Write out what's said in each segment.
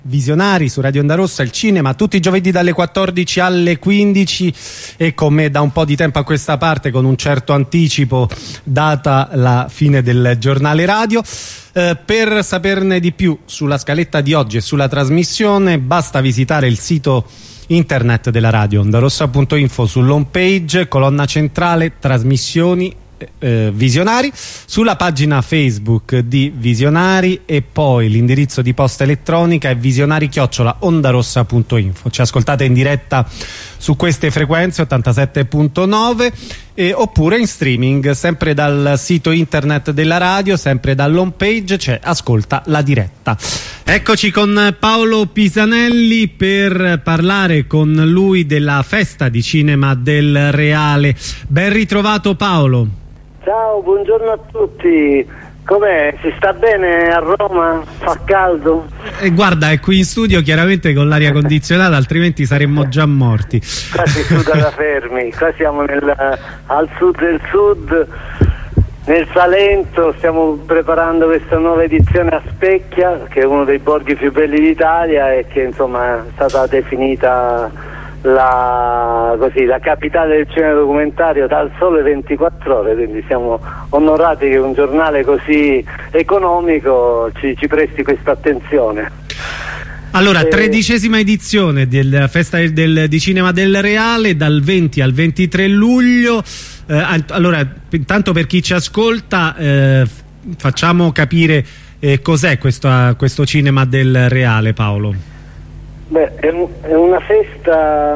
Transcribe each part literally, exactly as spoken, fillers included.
Visionari su Radio Onda Rossa, il cinema tutti i giovedì dalle quattordici alle quindici, e con me da un po' di tempo a questa parte, con un certo anticipo data la fine del giornale radio. Eh, per saperne di più sulla scaletta di oggi e sulla trasmissione basta visitare il sito internet della radio ondarossa punto info, sull'home page, colonna centrale trasmissioni Eh, Visionari, sulla pagina Facebook di Visionari, e poi l'indirizzo di posta elettronica è visionari chiocciola ondarossa punto info. Ci ascoltate in diretta su queste frequenze ottantasette punto nove e, oppure in streaming sempre dal sito internet della radio, sempre dall'home page c'è Ascolta la diretta. Eccoci con Paolo Pisanelli per parlare con lui della festa di cinema del Reale. Ben ritrovato Paolo. Ciao, buongiorno a tutti. Com'è? Si sta bene a Roma? Fa caldo? E guarda, è qui in studio chiaramente con l'aria condizionata, altrimenti saremmo già morti. Qua si suda da fermi. Qua siamo nel, al sud del sud, nel Salento. Stiamo preparando questa nuova edizione a Specchia, che è uno dei borghi più belli d'Italia e che insomma è stata definita la, così, la capitale del cinema documentario dal Sole ventiquattro Ore, quindi siamo onorati che un giornale così economico ci, ci presti questa attenzione. Allora, tredicesima edizione della festa del, del, di cinema del Reale, dal venti al ventitré luglio. Eh, allora, intanto per chi ci ascolta, eh, facciamo capire eh, cos'è questo, questo cinema del Reale, Paolo. Beh, è, un, è una festa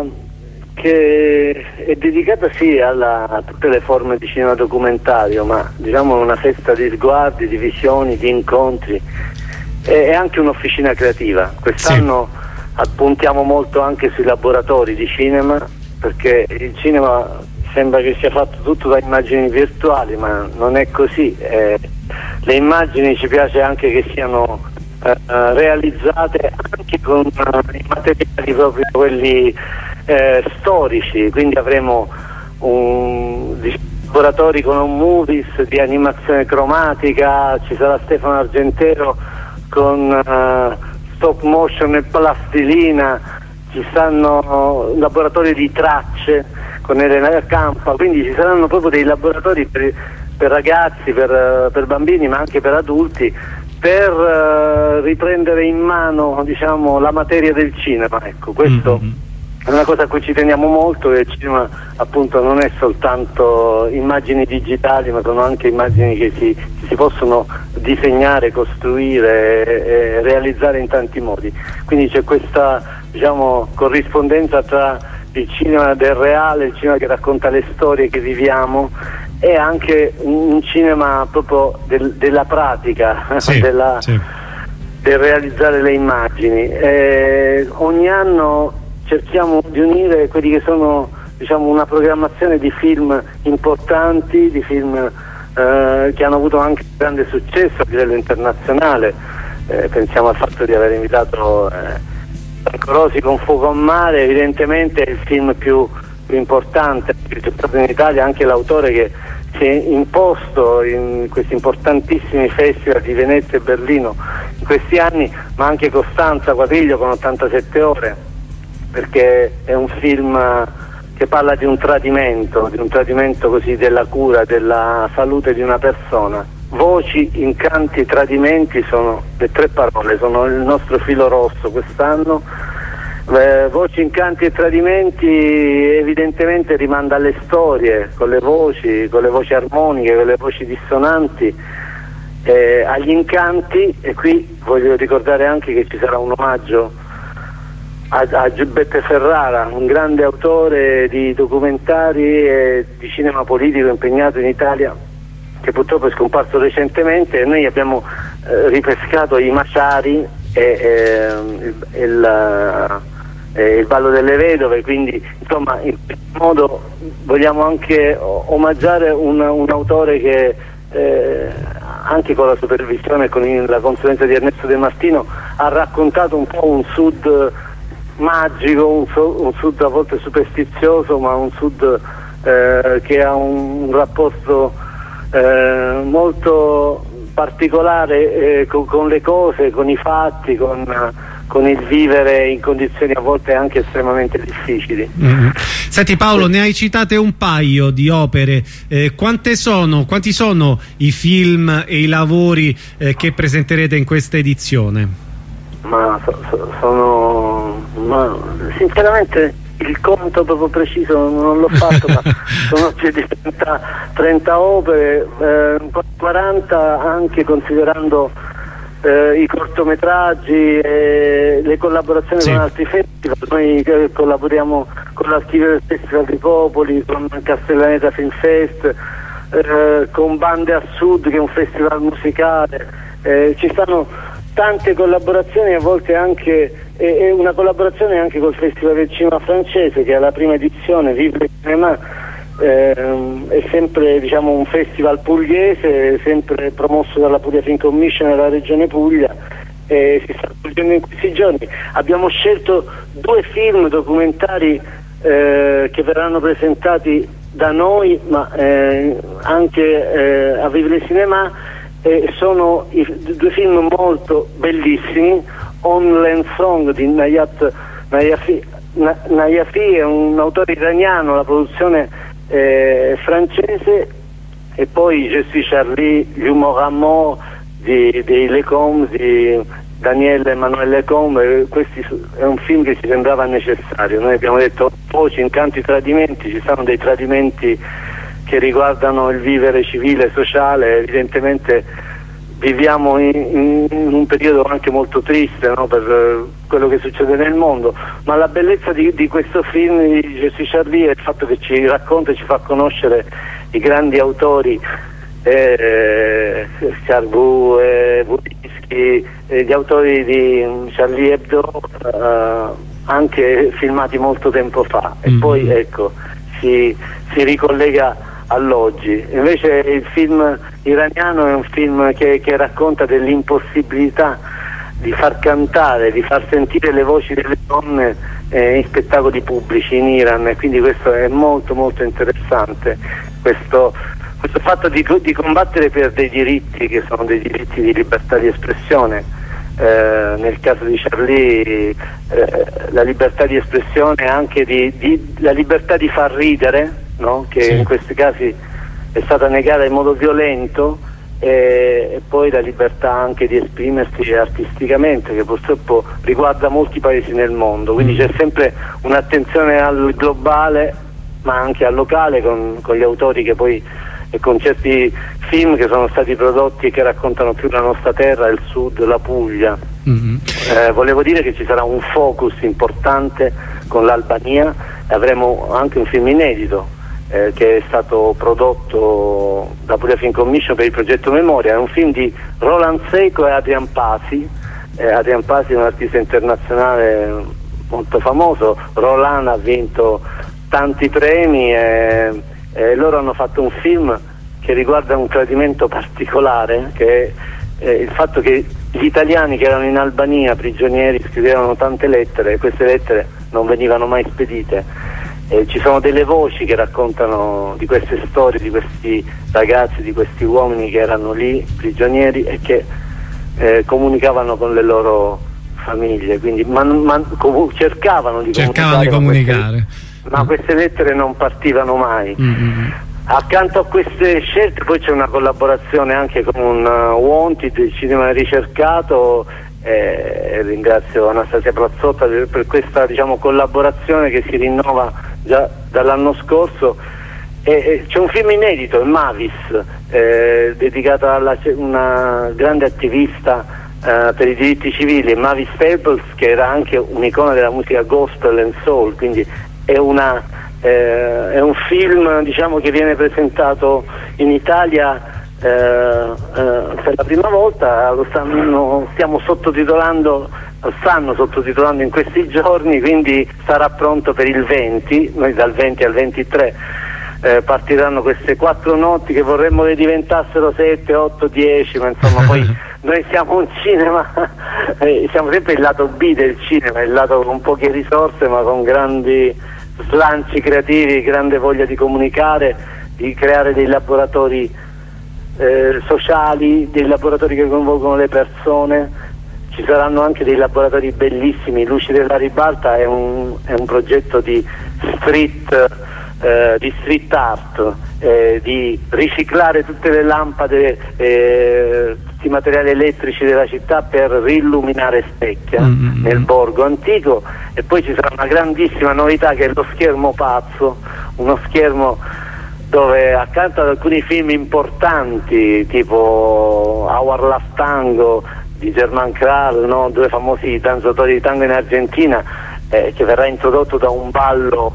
che è dedicata sì alla, a tutte le forme di cinema documentario, ma diciamo una festa di sguardi, di visioni, di incontri. È, è anche un'officina creativa. Quest'anno sì. puntiamo molto anche sui laboratori di cinema, perché il cinema sembra che sia fatto tutto da immagini virtuali, ma non è così. Eh, le immagini ci piace anche che siano Uh, realizzate anche con uh, i materiali proprio quelli uh, storici, quindi avremo un, laboratori con un movies di animazione cromatica, ci sarà Stefano Argentero con uh, stop motion e plastilina, ci saranno laboratori di tracce con Elena Campa, quindi ci saranno proprio dei laboratori per, per ragazzi, per, per bambini, ma anche per adulti, per uh, riprendere in mano, diciamo, la materia del cinema. Ecco, questo mm-hmm. è una cosa a cui ci teniamo molto, che il cinema appunto non è soltanto immagini digitali, ma sono anche immagini che si, che si possono disegnare, costruire e, e realizzare in tanti modi. Quindi c'è questa, diciamo, corrispondenza tra il cinema del reale, il cinema che racconta le storie che viviamo, e anche un cinema proprio del, della pratica, sì, della, sì. del realizzare le immagini. E ogni anno cerchiamo di unire quelli che sono, diciamo, una programmazione di film importanti, di film eh, che hanno avuto anche grande successo a livello internazionale. Eh, pensiamo al fatto di aver invitato eh, Franco Rosi con Fuoco a Mare, evidentemente è il film più, più importante che c'è stato in Italia, anche l'autore che si è imposto in questi importantissimi festival di Venezia e Berlino in questi anni, ma anche Costanza Quadriglio con ottantasette ore, perché è un film che parla di un tradimento, di un tradimento così della cura, della salute di una persona. Voci, incanti, tradimenti sono le tre parole, sono il nostro filo rosso quest'anno. Eh, voci, incanti e tradimenti evidentemente rimanda alle storie, con le voci, con le voci armoniche, con le voci dissonanti, eh, agli incanti. E qui voglio ricordare anche che ci sarà un omaggio a, a Giuseppe Ferrara, un grande autore di documentari e di cinema politico impegnato in Italia, che purtroppo è scomparso recentemente, e noi abbiamo eh, ripescato i Maciari e, e il, il Eh, il Vallo delle Vedove, quindi insomma in questo modo vogliamo anche omaggiare un, un autore che eh, anche con la supervisione e con la consulenza di Ernesto De Martino ha raccontato un po' un sud magico, un, so, un sud a volte superstizioso, ma un sud eh, che ha un, un rapporto eh, molto particolare eh, con, con le cose, con i fatti, con con il vivere in condizioni a volte anche estremamente difficili. Mm. Senti Paolo, ne hai citate un paio di opere, eh, quante sono, quanti sono i film e i lavori eh, che presenterete in questa edizione? Ma so, so, sono ma, sinceramente il conto proprio preciso non l'ho fatto, ma sono più di trenta, trenta opere, eh, quaranta anche considerando eh, i cortometraggi e le collaborazioni sì. con altri festival. Noi eh, collaboriamo con l'Archivio del Festival di Popoli, con Castellaneta Film Fest, eh, con Bande a Sud, che è un festival musicale. Eh, ci stanno tante collaborazioni, a volte anche e, e una collaborazione anche col Festival del Cinema francese, che è la prima edizione, Vive le Cinema, ehm, è sempre, diciamo, un festival pugliese, sempre promosso dalla Puglia Film Commission della Regione Puglia, e si sta svolgendo in questi giorni. Abbiamo scelto due film documentari eh, che verranno presentati da noi, ma eh, anche eh, a Vive le Cinema. E sono i, due film molto bellissimi. On Land Song di Nayat Nayafi, Na, Nayafi è un autore iraniano, la produzione eh, francese, e poi Je suis Charlie, L'humour à mort di, di Lecombe, di Daniel Emmanuel Lecombe. Questi è un film che ci sembrava necessario. Noi abbiamo detto voci in tanti tradimenti, ci sono dei tradimenti che riguardano il vivere civile e sociale. Evidentemente viviamo in, in un periodo anche molto triste, no, per uh, quello che succede nel mondo, ma la bellezza di, di questo film di Je suis Charlie è il fatto che ci racconta e ci fa conoscere i grandi autori, eh, Charboux, eh, Budischi, eh, gli autori di Charlie Hebdo, uh, anche filmati molto tempo fa, e mm-hmm. poi ecco si, si ricollega all'oggi. Invece il film iraniano è un film che, che racconta dell'impossibilità di far cantare, di far sentire le voci delle donne eh, in spettacoli pubblici in Iran, e quindi questo è molto molto interessante, questo, questo fatto di, di combattere per dei diritti che sono dei diritti di libertà di espressione. Eh, nel caso di Charlie eh, la libertà di espressione è anche di, di, la libertà di far ridere, no? Che sì. in questi casi è stata negata in modo violento, e, e poi la libertà anche di esprimersi artisticamente, che purtroppo riguarda molti paesi nel mondo, quindi mm. c'è sempre un'attenzione al globale ma anche al locale, con, con gli autori che poi e con certi film che sono stati prodotti e che raccontano più la nostra terra, il sud, la Puglia. Mm-hmm. eh, volevo dire che ci sarà un focus importante con l'Albania, avremo anche un film inedito eh, che è stato prodotto da Puglia Film Commission per il progetto Memoria. È un film di Roland Seco e Adrian Pasi. eh, Adrian Pasi è un artista internazionale molto famoso, Roland ha vinto tanti premi e, e loro hanno fatto un film che riguarda un tradimento particolare, che è eh, il fatto che gli italiani che erano in Albania prigionieri scrivevano tante lettere e queste lettere non venivano mai spedite. Eh, ci sono delle voci che raccontano di queste storie, di questi ragazzi, di questi uomini che erano lì prigionieri e che eh, comunicavano con le loro famiglie, quindi man, man, com- cercavano di cercavano comunicare, di comunicare. Queste, ma queste lettere non partivano mai. Mm-hmm. Accanto a queste scelte poi c'è una collaborazione anche con un uh, Wanted, il cinema ricercato, e ringrazio Anastasia Plazzotta per, per questa, diciamo, collaborazione che si rinnova già dall'anno scorso. E, e c'è un film inedito, il Mavis, eh, dedicato a una grande attivista eh, per i diritti civili, Mavis Staples, che era anche un'icona della musica gospel and soul, quindi è una Eh, è un film, diciamo, che viene presentato in Italia eh, eh, per la prima volta. Lo stanno, stiamo sottotitolando, stanno sottotitolando in questi giorni, quindi sarà pronto per il venti. Noi dal venti al ventitré eh, partiranno queste quattro notti che vorremmo che diventassero sette, otto, dieci, ma insomma poi noi siamo un cinema, eh, siamo sempre il lato B del cinema, il lato con poche risorse ma con grandi slanci creativi, grande voglia di comunicare, di creare dei laboratori eh, sociali, dei laboratori che coinvolgono le persone. ci saranno anche dei laboratori bellissimi. Luci della Ribalta è un, è un progetto di street, eh, di street art, eh, di riciclare tutte le lampade, eh, tutti i materiali elettrici della città per riilluminare Specchia mm-hmm. nel borgo antico. E poi ci sarà una grandissima novità che è lo schermo pazzo, uno schermo dove accanto ad alcuni film importanti tipo Our Last Tango di Germán Kral, no? Due famosi danzatori di tango in Argentina, eh, che verrà introdotto da un ballo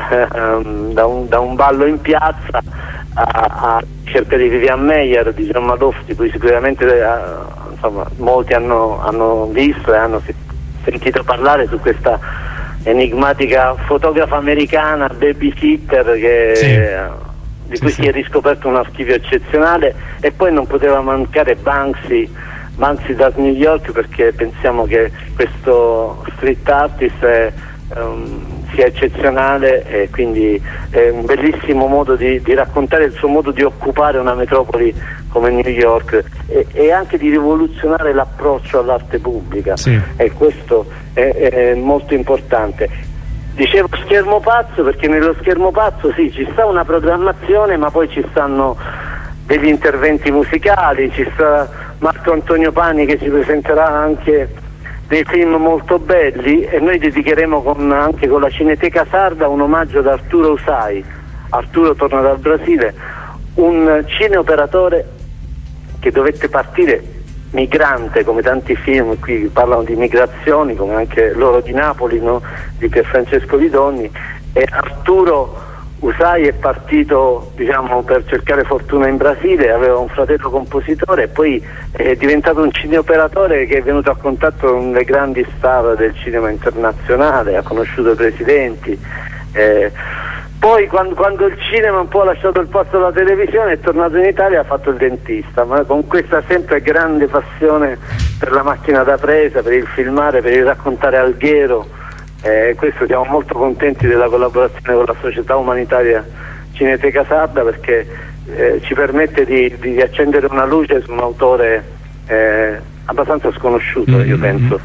eh, da, un, da un ballo in piazza a, a cerca di Vivian Maier, di John Madoff, di cui sicuramente eh, insomma, molti hanno, hanno visto e hanno sentito parlare, su questa enigmatica fotografa americana, babysitter, che sì. di cui sì, si sì. è riscoperto un archivio eccezionale. E poi non poteva mancare Banksy, Banksy da New York, perché pensiamo che questo street artist è, um, sia eccezionale, e quindi è un bellissimo modo di, di raccontare il suo modo di occupare una metropoli come New York, e, e anche di rivoluzionare l'approccio all'arte pubblica, sì. e questo è, è molto importante. Dicevo schermo pazzo perché nello schermo pazzo sì, ci sta una programmazione, ma poi ci stanno degli interventi musicali, ci sta Marco Antonio Pani che ci presenterà anche dei film molto belli, e noi dedicheremo con, anche con la Cineteca Sarda un omaggio ad Arturo Usai. Arturo torna dal Brasile, un cineoperatore che dovette partire migrante, come tanti film qui parlano di migrazioni, come anche L'oro di Napoli, no? di Pierfrancesco Vidoni. E Arturo Usai è partito, diciamo, per cercare fortuna in Brasile, aveva un fratello compositore, e poi è diventato un cineoperatore che è venuto a contatto con le grandi star del cinema internazionale, ha conosciuto i presidenti, eh, poi quando, quando il cinema un po' ha lasciato il posto alla televisione è tornato in Italia e ha fatto il dentista, ma con questa sempre grande passione per la macchina da presa, per il filmare, per il raccontare alghero. Eh, questo siamo molto contenti della collaborazione con la società umanitaria Cineteca Sarda, perché eh, ci permette di, di accendere una luce su un autore eh, abbastanza sconosciuto, mm-hmm. io penso.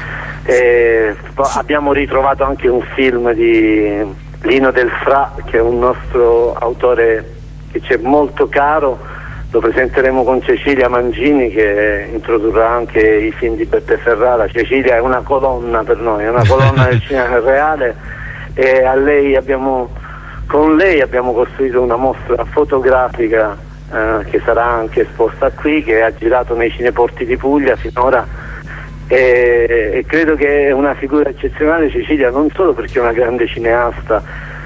Eh, abbiamo ritrovato anche un film di Lino Del Fra, che è un nostro autore che ci è molto caro, lo presenteremo con Cecilia Mangini, che introdurrà anche i film di Beppe Ferrara. Cecilia è una colonna per noi, è una colonna del cinema reale, e a lei abbiamo, con lei abbiamo costruito una mostra fotografica eh, che sarà anche esposta qui, che ha girato nei cineporti di Puglia finora, e, e credo che è una figura eccezionale Cecilia, non solo perché è una grande cineasta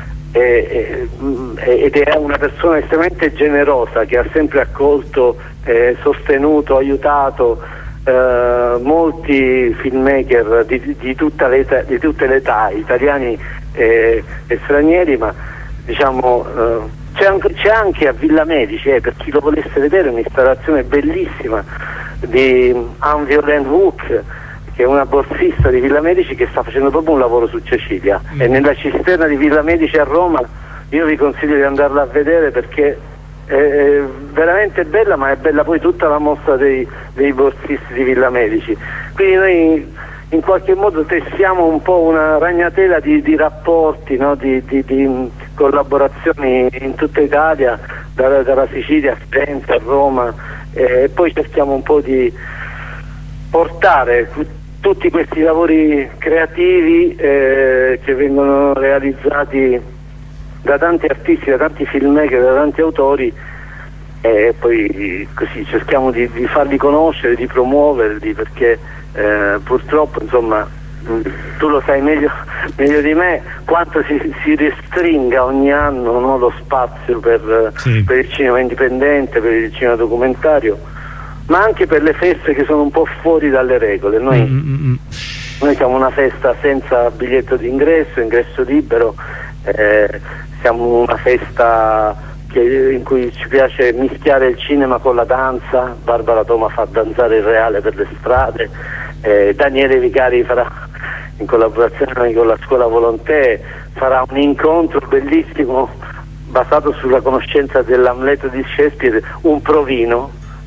e, e, ed è una persona estremamente generosa, che ha sempre accolto, eh, sostenuto, aiutato eh, molti filmmaker di, di, tutta l'età, di tutte le età, italiani eh, e stranieri, ma diciamo eh, c'è, anche, c'è anche a Villa Medici, eh, per chi lo volesse vedere, un'installazione bellissima di Anne Violaine Hook, che è una borsista di Villa Medici, che sta facendo proprio un lavoro su Cecilia, mm. e nella cisterna di Villa Medici a Roma io vi consiglio di andarla a vedere, perché è veramente bella, ma è bella poi tutta la mostra dei, dei borsisti di Villa Medici. Quindi noi in qualche modo tessiamo un po' una ragnatela di, di rapporti, no? di, di, di collaborazioni in tutta Italia, dalla, dalla Sicilia a Firenze, a Roma, eh, e poi cerchiamo un po' di portare tutti questi lavori creativi eh, che vengono realizzati da tanti artisti, da tanti filmmaker, da tanti autori, e poi così cerchiamo di, di farli conoscere, di promuoverli, perché eh, purtroppo, insomma, tu lo sai meglio, meglio di me quanto si, si restringa ogni anno, no, lo spazio per, sì. per il cinema indipendente, per il cinema documentario, ma anche per le feste che sono un po' fuori dalle regole. Noi, mm-hmm. noi siamo una festa senza biglietto d'ingresso, ingresso libero, eh, siamo una festa che, in cui ci piace mischiare il cinema con la danza. Barbara Toma fa danzare il reale per le strade, eh, Daniele Vicari farà, in collaborazione con la Scuola Volonté, farà un incontro bellissimo basato sulla conoscenza dell'Amleto di Shakespeare, un provino,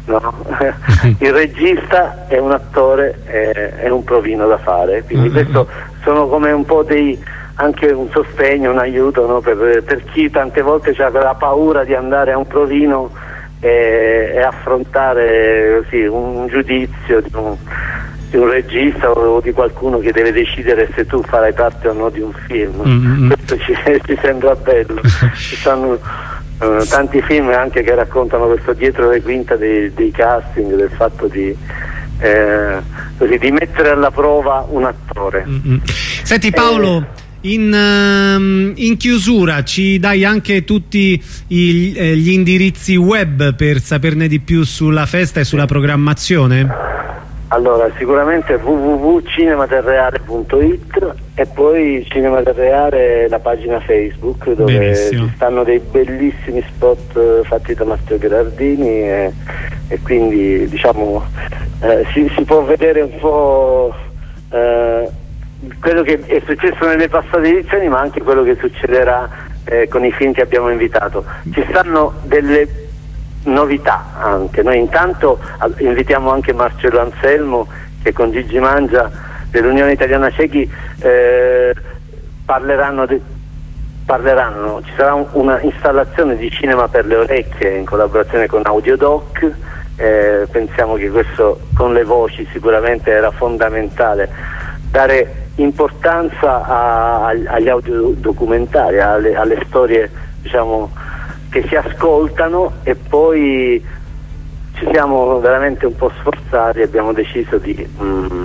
no? Il regista è un attore, è, è un provino da fare, quindi mm-hmm. questo sono come un po' dei, anche un sostegno, un aiuto, no? per, per chi tante volte ha la paura di andare a un provino e, e affrontare così, un giudizio di un, di un regista o di qualcuno che deve decidere se tu farai parte o no di un film. Mm-hmm. Questo ci, ci sembra bello. Ci stanno uh, tanti film anche che raccontano questo dietro le quinte dei, dei casting, del fatto di eh, così, di mettere alla prova un attore. Mm-hmm. Senti Paolo, eh, In, uh, in chiusura ci dai anche tutti i, eh, gli indirizzi web per saperne di più sulla festa e sulla programmazione? Allora, sicuramente w w w punto cinema del reale punto i t e poi Cinema del Reale, la pagina Facebook dove Benissimo. Ci stanno dei bellissimi spot uh, fatti da Matteo Gherardini e, e quindi diciamo eh, si, si può vedere un po' eh, quello che è successo nelle passate edizioni, ma anche quello che succederà eh, con i film che abbiamo invitato. Ci stanno delle novità anche. Noi intanto invitiamo anche Marcello Anselmo, che con Gigi Mangia dell'Unione Italiana Ciechi eh, parleranno, de, parleranno ci sarà un, una installazione di cinema per le orecchie in collaborazione con Audiodoc. Eh, pensiamo che questo con le voci sicuramente era fondamentale, dare importanza a, a, agli audiodocumentari, alle, alle storie diciamo che si ascoltano, e poi ci siamo veramente un po' sforzati e abbiamo deciso di, mm,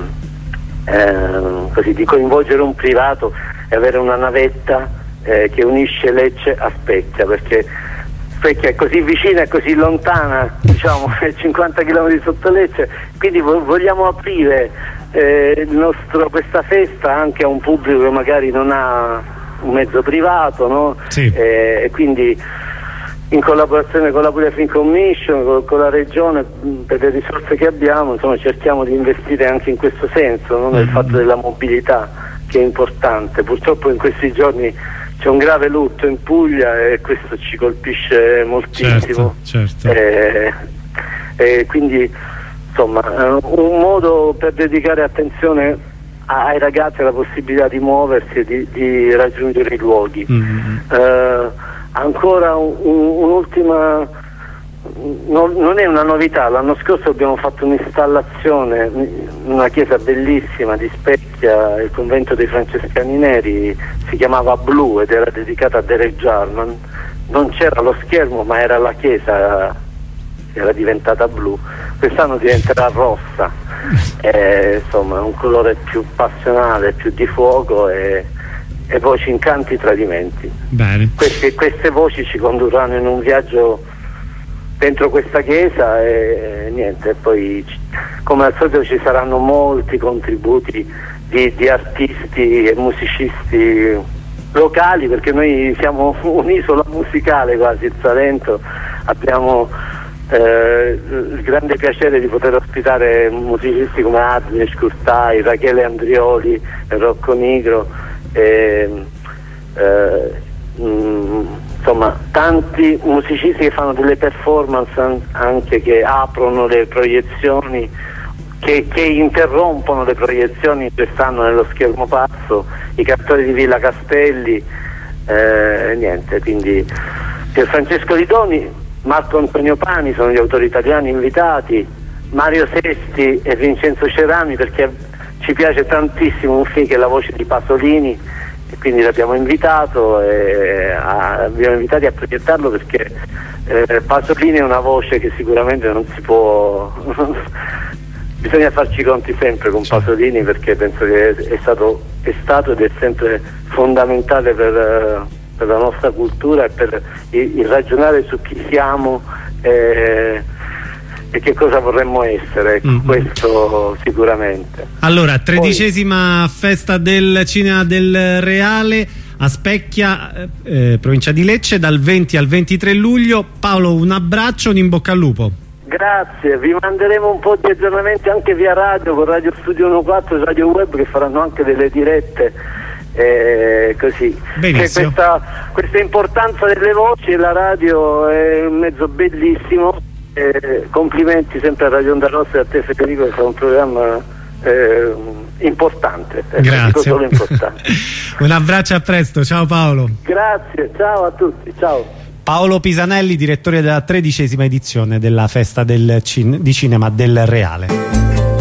eh, così, di coinvolgere un privato e avere una navetta eh, che unisce Lecce a Specchia, perché Specchia è così vicina e così lontana, diciamo cinquanta chilometri sotto Lecce, quindi vo vogliamo aprire eh, il nostro, questa festa anche a un pubblico che magari non ha un mezzo privato, no? Sì. Eh, e quindi in collaborazione con la Puglia Film Commission, con, con la regione, per le risorse che abbiamo, insomma, cerchiamo di investire anche in questo senso, no? Nel mm-hmm. fatto della mobilità, che è importante. Purtroppo in questi giorni c'è un grave lutto in Puglia e questo ci colpisce moltissimo. Certo, certo. E, e quindi insomma un modo per dedicare attenzione ai ragazzi, alla possibilità di muoversi e di, di raggiungere i luoghi. Mm-hmm. eh, ancora un'ultima un non, non è una novità. L'anno scorso abbiamo fatto un'installazione in una chiesa bellissima di Specchia, il convento dei Francescani Neri, si chiamava Blu ed era dedicata a Derek Jarman. Non c'era lo schermo, ma era la chiesa, era diventata blu. Quest'anno diventerà rossa, e, insomma un colore più passionale, più di fuoco, e, e voci, incanti, tradimenti. Bene. Queste, queste voci ci condurranno in un viaggio dentro questa chiesa e, e niente, poi come al solito ci saranno molti contributi di, di artisti e musicisti locali, perché noi siamo un'isola musicale quasi, il Salento. Abbiamo eh, il grande piacere di poter ospitare musicisti come Adrian Scurtai, Rachele Andrioli, Rocco Nigro, e, eh, mh, insomma tanti musicisti che fanno delle performance anche, che aprono le proiezioni, che, che interrompono le proiezioni che stanno nello Schermo Pazzo, i cantori di Villa Castelli, eh, niente, quindi Pier Francesco Lidoni, Marco Antonio Pani sono gli autori italiani invitati, Mario Sesti e Vincenzo Cerami, perché ci piace tantissimo un film che è La voce di Pasolini, e quindi l'abbiamo invitato e a, abbiamo invitati a proiettarlo, perché eh, Pasolini è una voce che sicuramente non si può bisogna farci i conti sempre con Pasolini, perché penso che è stato, è stato ed è sempre fondamentale per, per la nostra cultura e per il, il ragionare su chi siamo e, e che cosa vorremmo essere. Mm-hmm. Questo sicuramente. Allora, tredicesima Poi, festa del Cinema del Reale a Specchia, eh, provincia di Lecce, dal venti al ventitré luglio. Paolo, un abbraccio, un in bocca al lupo. Grazie, vi manderemo un po' di aggiornamenti anche via radio, con Radio Studio quattordici, Radio Web, che faranno anche delle dirette, eh, così. Benissimo. Questa, questa importanza delle voci, la radio è un mezzo bellissimo eh, complimenti sempre a Radio Onda Rossa e a te Federico, che fa un programma eh, importante. Eh, Grazie. Solo importante. Un abbraccio, a presto, ciao Paolo. Grazie, ciao a tutti, ciao. Paolo Pisanelli, direttore della tredicesima edizione della Festa del cin- di Cinema del Reale.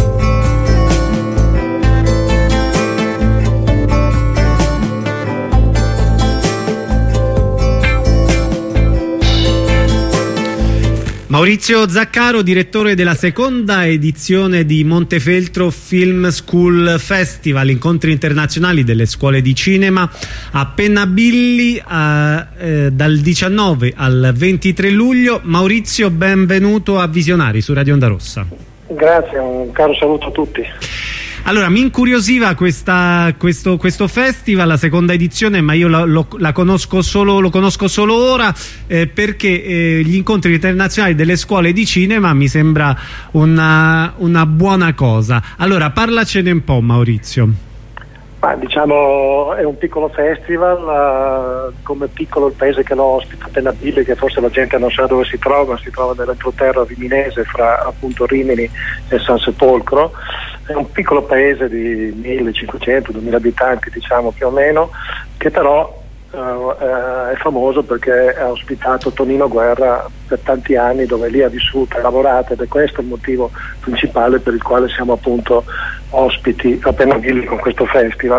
Maurizio Zaccaro, direttore della seconda edizione di Montefeltro Film School Festival, incontri internazionali delle scuole di cinema a Pennabilli a, eh, dal diciannove al ventitré luglio. Maurizio, benvenuto a Visionari su Radio Onda Rossa. Grazie, un caro saluto a tutti. Allora, mi incuriosiva questa, questo, questo festival, la seconda edizione, ma io la, lo, la conosco solo, lo conosco solo ora eh, perché eh, gli incontri internazionali delle scuole di cinema mi sembra una, una buona cosa. Allora, parlacene un po', Maurizio. Ma, diciamo, è un piccolo festival, uh, come piccolo il paese che lo ospita, Pennabilli, che forse la gente non sa dove si trova, si trova nell'entroterra riminese fra appunto Rimini e San Sepolcro. È un piccolo paese di millecinquecento duemila abitanti, diciamo, più o meno, che però uh, uh, è famoso perché ha ospitato Tonino Guerra per tanti anni, dove lì ha vissuto e lavorato, ed è questo il motivo principale per il quale siamo appunto ospiti a Pennabilli con questo festival.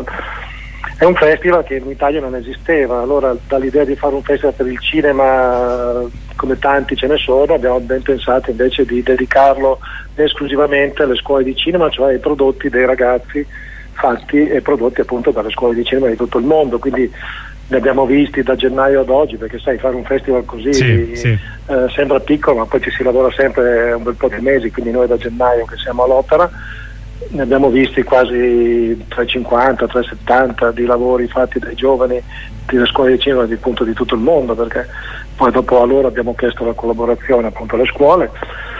È un festival che in Italia non esisteva, allora dall'idea di fare un festival per il cinema, come tanti ce ne sono, abbiamo ben pensato invece di dedicarlo esclusivamente alle scuole di cinema, cioè ai prodotti dei ragazzi fatti e prodotti appunto dalle scuole di cinema di tutto il mondo. Quindi ne abbiamo visti da gennaio ad oggi, perché sai, fare un festival così sì, sì. Eh, sembra piccolo, ma poi ci si lavora sempre un bel po' di mesi, quindi noi da gennaio che siamo all'opera ne abbiamo visti quasi trecentocinquanta trecentosettanta di lavori fatti dai giovani delle scuole di cinema di, appunto, di tutto il mondo, perché poi dopo a loro abbiamo chiesto la collaborazione appunto alle scuole.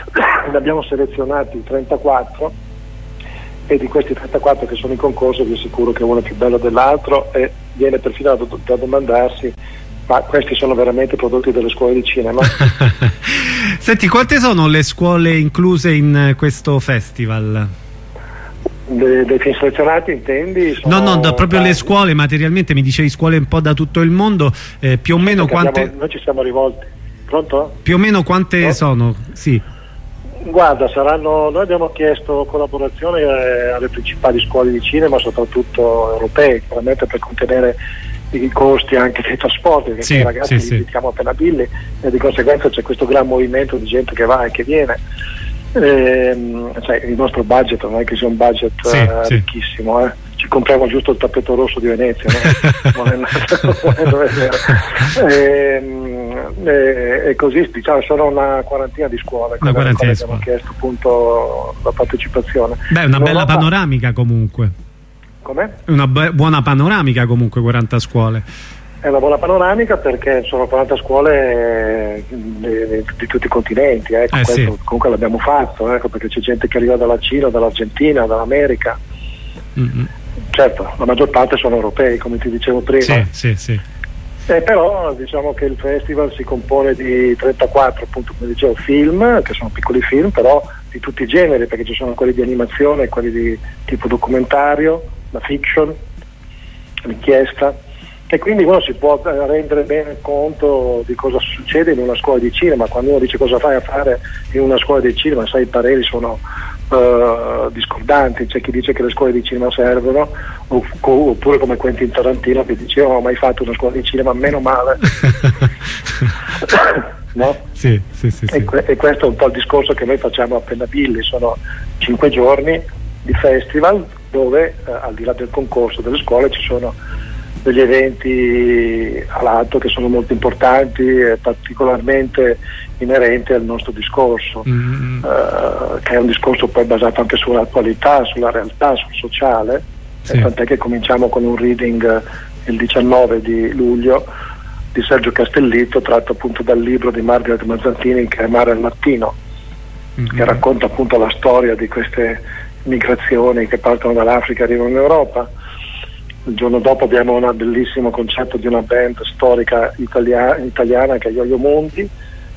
Ne abbiamo selezionati trentaquattro, e di questi trentaquattro che sono in concorso vi assicuro che uno è più bello dell'altro, e viene perfino da, da domandarsi: ma questi sono veramente prodotti delle scuole di cinema? Senti, quante sono le scuole incluse in questo festival? De, dei film selezionati intendi? No, no, da proprio le scuole, materialmente mi dicevi scuole un po' da tutto il mondo, eh, più o meno quante... Abbiamo, noi ci siamo rivolti. Pronto? Più o meno quante no? sono? Sì. Guarda, saranno, noi abbiamo chiesto collaborazione eh, alle principali scuole di cinema, soprattutto europee, chiaramente per contenere i costi anche dei trasporti, perché sì, i ragazzi sì, li invitiamo a Pennabilli e di conseguenza c'è questo gran movimento di gente che va e che viene. Eh, cioè, il nostro budget non è che sia un budget sì, eh, sì. ricchissimo, eh. Ci compriamo giusto il tappeto rosso di Venezia, no? volendo vedere. E, e, e così, diciamo, sono una quarantina di scuole una quarantina di abbiamo scuole. chiesto appunto la partecipazione. Beh, una non bella fa... panoramica comunque. Com'è? Una buona panoramica comunque, quaranta scuole. È una buona panoramica perché sono quaranta scuole di, di, di tutti i continenti, ecco, eh, questo sì. comunque l'abbiamo fatto, ecco, perché c'è gente che arriva dalla Cina, dall'Argentina, dall'America. Mm-hmm. Certo, la maggior parte sono europei, come ti dicevo prima. Sì, sì, sì. Eh, però diciamo che il festival si compone di trentaquattro, appunto, come dicevo, film, che sono piccoli film, però di tutti i generi, perché ci sono quelli di animazione, quelli di tipo documentario, la fiction, l'inchiesta, e quindi uno si può rendere bene conto di cosa succede in una scuola di cinema. Quando uno dice cosa fai a fare in una scuola di cinema, sai, i pareri sono uh, discordanti. C'è chi dice che le scuole di cinema servono, oppure come Quentin Tarantino che dice: oh, ho mai fatto una scuola di cinema, meno male. No? Sì, sì, sì, sì. E, que- e questo è un po' il discorso che noi facciamo a Pennabilli. Sono cinque giorni di festival dove uh, al di là del concorso delle scuole ci sono degli eventi all'atto che sono molto importanti e particolarmente inerenti al nostro discorso, mm. uh, che è un discorso poi basato anche sull'attualità, sulla realtà, sul sociale, sì. E tant'è che cominciamo con un reading il diciannove di luglio di Sergio Castellitto, tratto appunto dal libro di Margaret Mazzantini che è Mare al mattino, mm-hmm. che racconta appunto la storia di queste migrazioni che partono dall'Africa e arrivano in Europa. Il giorno dopo abbiamo un bellissimo concerto di una band storica italia- italiana che è Yo-Yo Mondi,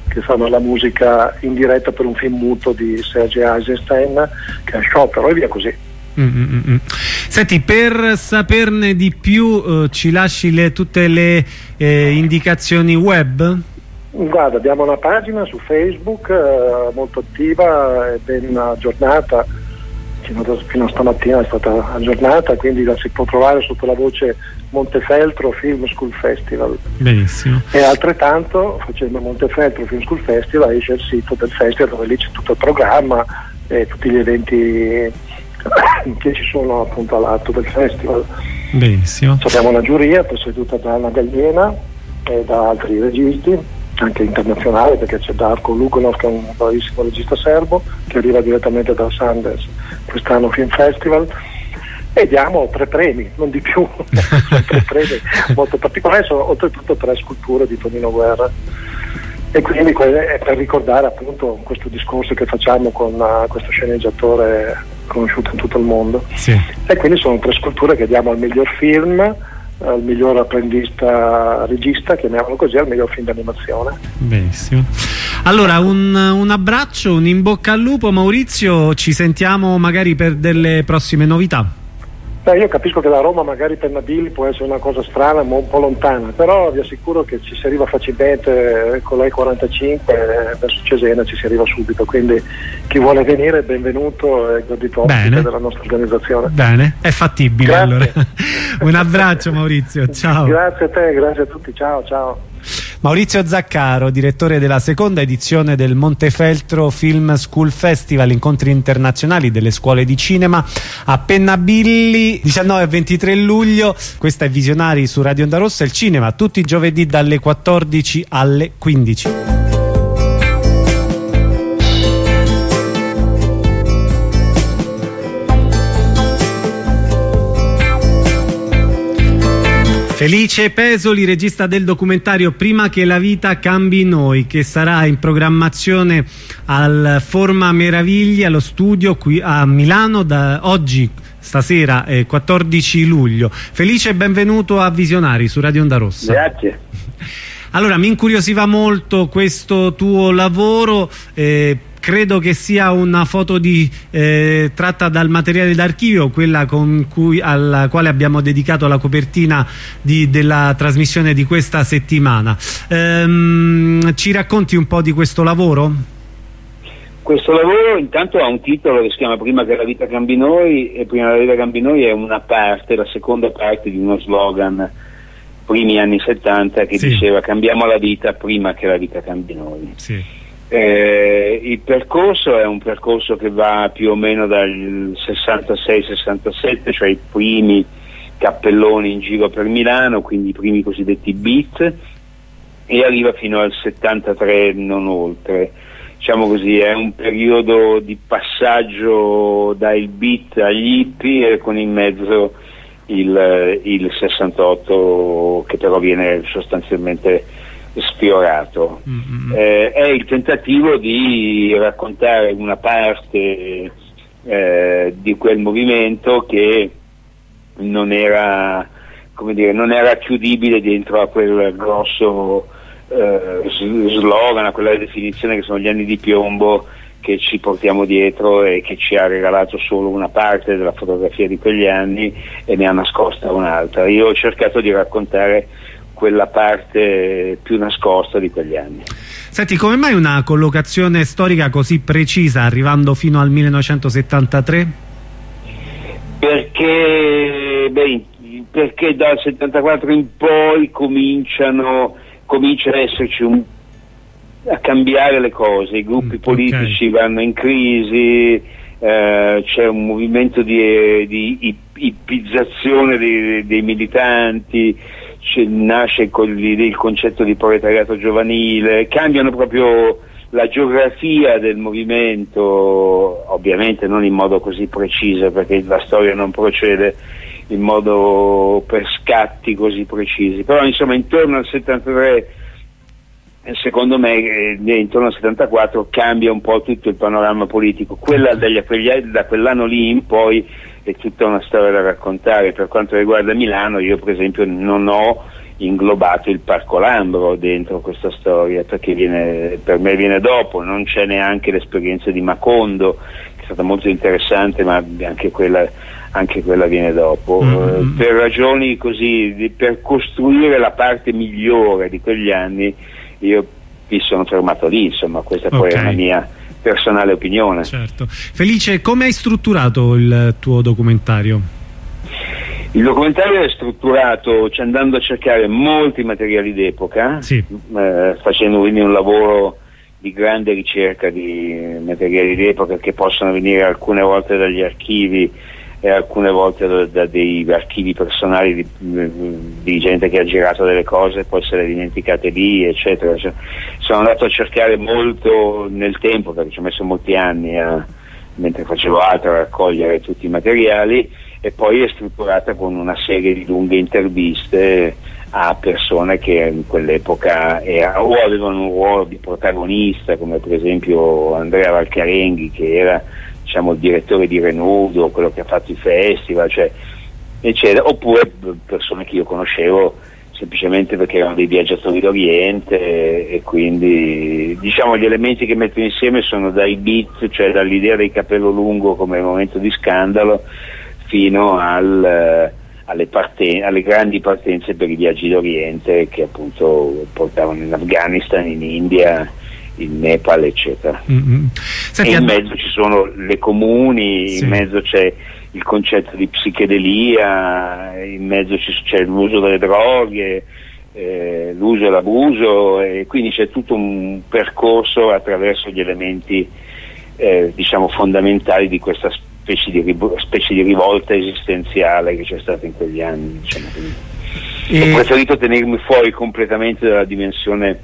che fanno la musica in diretta per un film muto di Sergei Eisenstein, che è sciopero, e via così. Mm-mm. Senti, per saperne di più eh, ci lasci le, tutte le eh, indicazioni web? Guarda, abbiamo una pagina su Facebook eh, molto attiva e ben aggiornata, fino a, fino a stamattina è stata aggiornata, quindi la si può trovare sotto la voce Montefeltro Film School Festival. Benissimo. E altrettanto, facendo Montefeltro Film School Festival, esce il sito del festival dove lì c'è tutto il programma e tutti gli eventi che ci sono appunto all'atto del festival. Benissimo. Abbiamo una giuria presieduta da Anna Galliena e da altri registi, anche internazionali, perché c'è Darko Lugonov, che è un bravissimo regista serbo che arriva direttamente da Sundance quest'anno Film Festival, e diamo tre premi, non di più. Tre premi molto particolari, sono oltretutto tre sculture di Tonino Guerra, e quindi è per ricordare appunto questo discorso che facciamo con uh, questo sceneggiatore conosciuto in tutto il mondo. Sì. E quindi sono tre sculture che diamo al miglior film, al miglior apprendista regista, chiamiamolo così, al miglior film d'animazione. Benissimo. Allora un, un abbraccio, un in bocca al lupo Maurizio, ci sentiamo magari per delle prossime novità. Beh, io capisco che la Roma magari per Nabilli può essere una cosa strana ma un po' lontana, però vi assicuro che ci si arriva facilmente con l'E quarantacinque, verso Cesena ci si arriva subito, quindi chi vuole venire è benvenuto e gradito ospite della nostra organizzazione. Bene, è fattibile. Grazie. Allora. Un abbraccio Maurizio, ciao. Grazie a te, grazie a tutti, ciao ciao. Maurizio Zaccaro, direttore della seconda edizione del Montefeltro Film School Festival, incontri internazionali delle scuole di cinema a Pennabilli, diciannove e ventitré luglio. Questa è Visionari su Radio Onda Rossa, il cinema tutti i giovedì dalle quattordici alle quindici. Felice Pesoli, regista del documentario Prima che la vita cambi noi, che sarà in programmazione al Forma Meravigli, allo studio qui a Milano, da oggi, stasera, eh, quattordici luglio. Felice, benvenuto a Visionari su Radio Onda Rossa. Grazie. Allora, mi incuriosiva molto questo tuo lavoro, eh, credo che sia una foto di, eh, tratta dal materiale d'archivio, quella con cui, alla quale abbiamo dedicato la copertina di, della trasmissione di questa settimana. Ehm, ci racconti un po' di questo lavoro? Questo lavoro intanto ha un titolo che si chiama Prima che la vita cambi noi, e Prima che la vita cambi noi è una parte, la seconda parte di uno slogan primi anni settanta che sì. diceva cambiamo la vita prima che la vita cambi noi. Sì. Eh, il percorso è un percorso che va più o meno dal sessantasei sessantasette, cioè i primi cappelloni in giro per Milano, quindi i primi cosiddetti beat, e arriva fino al settantatré, non oltre. Diciamo così, è un periodo di passaggio dal beat agli hippie, e con in mezzo il, il sessantotto, che però viene sostanzialmente sfiorato. Mm-hmm. Eh, è il tentativo di raccontare una parte eh, di quel movimento che non era, come dire, non era chiudibile dentro a quel grosso eh, slogan, a quella definizione che sono gli anni di piombo che ci portiamo dietro e che ci ha regalato solo una parte della fotografia di quegli anni e ne ha nascosta un'altra. Io ho cercato di raccontare quella parte più nascosta di quegli anni. Senti, come mai una collocazione storica così precisa, arrivando fino al millenovecentosettantatré? Perché, beh, perché dal settantaquattro in poi cominciano comincia ad esserci un a cambiare le cose, i gruppi mm, politici okay. vanno in crisi, eh, c'è un movimento di, di ippizzazione dei, dei militanti, nasce il, il concetto di proletariato giovanile, cambiano proprio la geografia del movimento, ovviamente non in modo così preciso perché la storia non procede in modo per scatti così precisi, però insomma intorno al settantatré, secondo me eh, intorno al settantaquattro cambia un po' tutto il panorama politico. Quella degli, da quell'anno lì in poi è tutta una storia da raccontare. Per quanto riguarda Milano, io per esempio non ho inglobato il Parco Lambro dentro questa storia, perché viene, per me viene dopo. Non c'è neanche l'esperienza di Macondo, che è stata molto interessante, ma anche quella, anche quella viene dopo. Mm-hmm. Per ragioni così, di, per costruire la parte migliore di quegli anni, io mi sono fermato lì, insomma, questa okay. poi è una mia personale opinione. Certo. Felice, come hai strutturato il tuo documentario? Il documentario è strutturato, cioè, andando a cercare molti materiali d'epoca, sì. eh, facendo quindi un lavoro di grande ricerca di materiali d'epoca che possono venire alcune volte dagli archivi e alcune volte da, da dei archivi personali di, di gente che ha girato delle cose, poi se le dimenticate lì, eccetera. Cioè, sono andato a cercare molto nel tempo, perché ci ho messo molti anni a, mentre facevo altro, a raccogliere tutti i materiali, e poi è strutturata con una serie di lunghe interviste a persone che in quell'epoca era, o avevano un ruolo di protagonista, come per esempio Andrea Valcarenghi, che era, diciamo, il direttore di Renudo, quello che ha fatto i festival, cioè, eccetera, oppure persone che io conoscevo semplicemente perché erano dei viaggiatori d'Oriente, e, e quindi, diciamo, gli elementi che metto insieme sono dai beat, cioè dall'idea del capello lungo come momento di scandalo, fino al, alle, parten- alle grandi partenze per i viaggi d'Oriente che appunto portavano in Afghanistan, in India, in Nepal, eccetera. Mm-hmm. Senti, e in mezzo ci sono le comuni, sì. in mezzo c'è il concetto di psichedelia, in mezzo c'è l'uso delle droghe, eh, l'uso e l'abuso, e quindi c'è tutto un percorso attraverso gli elementi eh, diciamo fondamentali di questa specie di, specie di rivolta esistenziale che c'è stata in quegli anni, diciamo. E... ho preferito tenermi fuori completamente dalla dimensione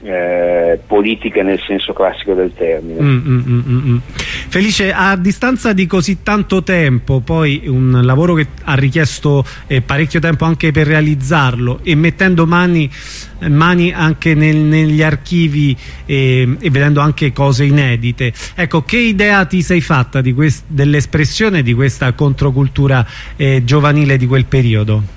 Eh, politica nel senso classico del termine. Mm, mm, mm, mm. Felice, a distanza di così tanto tempo, poi un lavoro che ha richiesto eh, parecchio tempo anche per realizzarlo, e mettendo mani, mani anche nel, negli archivi eh, e vedendo anche cose inedite, ecco, che idea ti sei fatta di dell'espressione di questa controcultura eh, giovanile di quel periodo?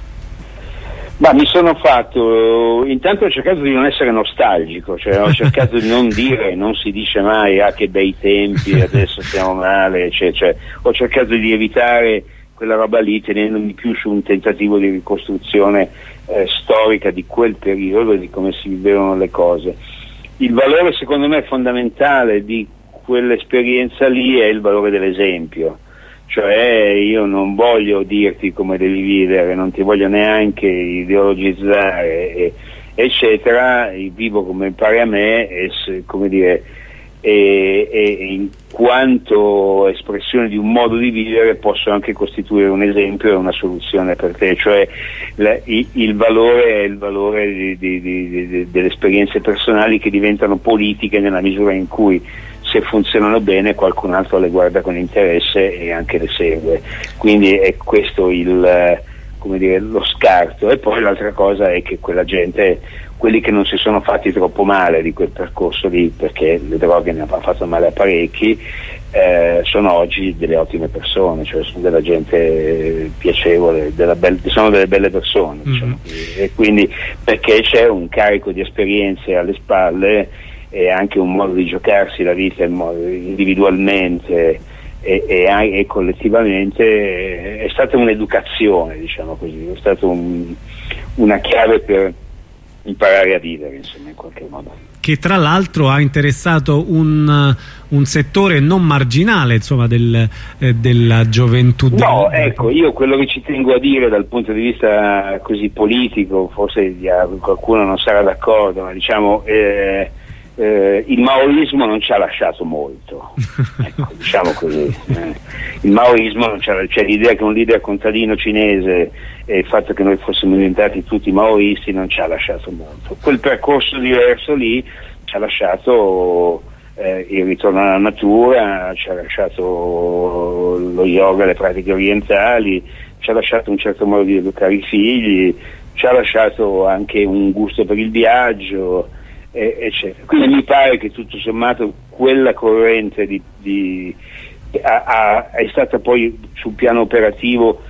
Ma mi sono fatto, intanto ho cercato di non essere nostalgico, cioè ho cercato di non dire, non si dice mai, ah che bei tempi, adesso stiamo male, cioè, cioè, ho cercato di evitare quella roba lì, tenendomi più su un tentativo di ricostruzione eh, storica di quel periodo e di come si vivevano le cose. Il valore, secondo me, fondamentale di quell'esperienza lì è il valore dell'esempio. Cioè, io non voglio dirti come devi vivere, non ti voglio neanche ideologizzare, e, eccetera, vivo come pare a me, e, come dire, e, e in quanto espressione di un modo di vivere posso anche costituire un esempio e una soluzione per te. Cioè, la, il, il valore è il valore di, di, di, di, delle esperienze personali che diventano politiche nella misura in cui, se funzionano bene, qualcun altro le guarda con interesse e anche le segue. Quindi è questo il, come dire, lo scarto. E poi l'altra cosa è che quella gente, quelli che non si sono fatti troppo male di quel percorso lì, perché le droghe ne hanno fatto male a parecchi, eh, sono oggi delle ottime persone, cioè sono della gente piacevole, della be- sono delle belle persone, diciamo. Mm-hmm. E quindi, perché c'è un carico di esperienze alle spalle e anche un modo di giocarsi la vita individualmente e, e, e collettivamente, è stata un'educazione, diciamo così, è stata un, una chiave per imparare a vivere, insomma, in qualche modo. Che tra l'altro ha interessato un, un settore non marginale, insomma, del, eh, della gioventù. No, del... ecco, io quello che ci tengo a dire dal punto di vista così politico, forse qualcuno non sarà d'accordo, ma diciamo eh, Eh, il maoismo non ci ha lasciato molto, ecco, diciamo così. Eh. Il maoismo non c'ha, cioè l'idea che un leader contadino cinese e il fatto che noi fossimo diventati tutti maoisti non ci ha lasciato molto. Quel percorso diverso lì ci ha lasciato eh, il ritorno alla natura, ci ha lasciato lo yoga, le pratiche orientali, ci ha lasciato un certo modo di educare i figli, ci ha lasciato anche un gusto per il viaggio, eccetera. Quindi mi pare che tutto sommato quella corrente di, di, a, a, è stata poi sul piano operativo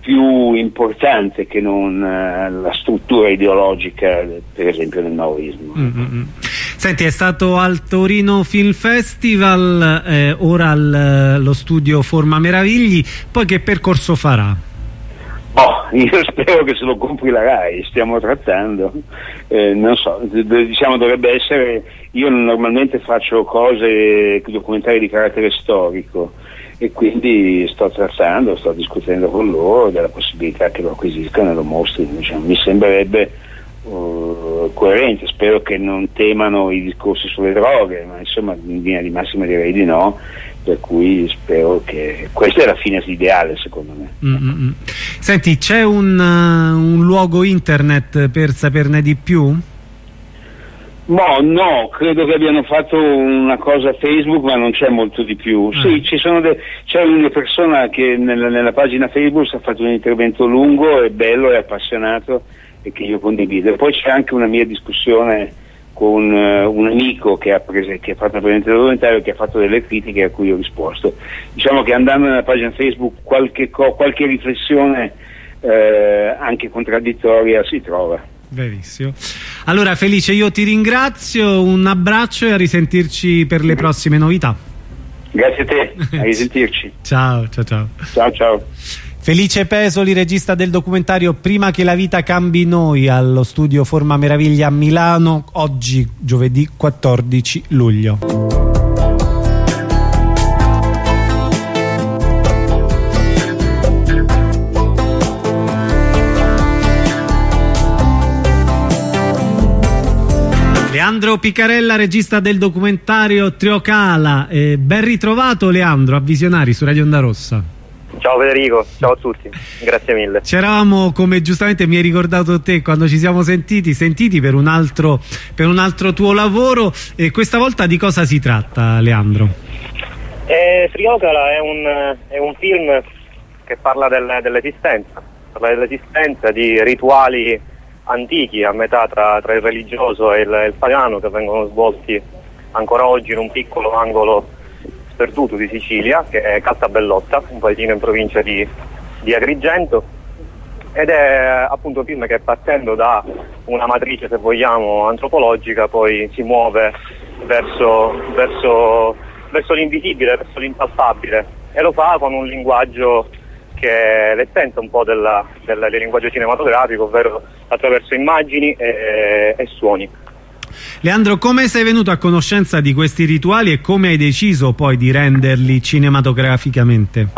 più importante che non eh, la struttura ideologica, per esempio, del maoismo. Mm-hmm. Senti, è stato al Torino Film Festival, eh, ora al, lo studio Forma Meravigli, poi che percorso farà? Oh, io spero che se lo compri la RAI, stiamo trattando, eh, non so, diciamo dovrebbe essere, io normalmente faccio cose, documentari di carattere storico, e quindi sto trattando, sto discutendo con loro della possibilità che lo acquisiscano e lo mostrino, diciamo. Mi sembrerebbe uh, coerente, spero che non temano i discorsi sulle droghe, ma insomma in linea di massima direi di no, per cui spero che questa è la fine ideale, secondo me. Mm-hmm. Senti, c'è un, uh, un luogo internet per saperne di più? No, no, credo che abbiano fatto una cosa a Facebook, ma non c'è molto di più. Ah. Sì, ci sono de- c'è una persona che nella, nella pagina Facebook ha fatto un intervento lungo e bello e appassionato e che io condivido. Poi c'è anche una mia discussione con uh, un amico che ha, prese, che ha fatto il documentario, che ha fatto delle critiche a cui ho risposto. Diciamo che andando nella pagina Facebook qualche, co- qualche riflessione eh, anche contraddittoria si trova. Verissimo. Allora Felice, io ti ringrazio, un abbraccio e a risentirci per le prossime novità. Grazie a te, a risentirci. Ciao, ciao, ciao. Ciao, ciao. Felice Pesoli, regista del documentario Prima che la vita cambi noi, allo studio Forma Meraviglia a Milano, oggi giovedì quattordici luglio. Leandro Picarella, regista del documentario Triocala, eh, ben ritrovato Leandro a Visionari su Radio Onda Rossa. Ciao Federico, ciao a tutti, grazie mille. C'eravamo, come giustamente mi hai ricordato te quando ci siamo sentiti, sentiti per un altro, per un altro tuo lavoro, e questa volta di cosa si tratta, Leandro? Eh, Triocala è un, è un film che parla del, dell'esistenza, parla dell'esistenza di rituali antichi a metà tra, tra il religioso e il, il pagano, che vengono svolti ancora oggi in un piccolo angolo sperduto di Sicilia, che è Castabellotta, un paesino in provincia di, di Agrigento, ed è appunto un film che, partendo da una matrice, se vogliamo, antropologica, poi si muove verso, verso, verso l'invisibile, verso l'impalpabile, e lo fa con un linguaggio che è l'essenza un po' della, del, del linguaggio cinematografico, ovvero attraverso immagini e, e suoni. Leandro, come sei venuto a conoscenza di questi rituali e come hai deciso poi di renderli cinematograficamente?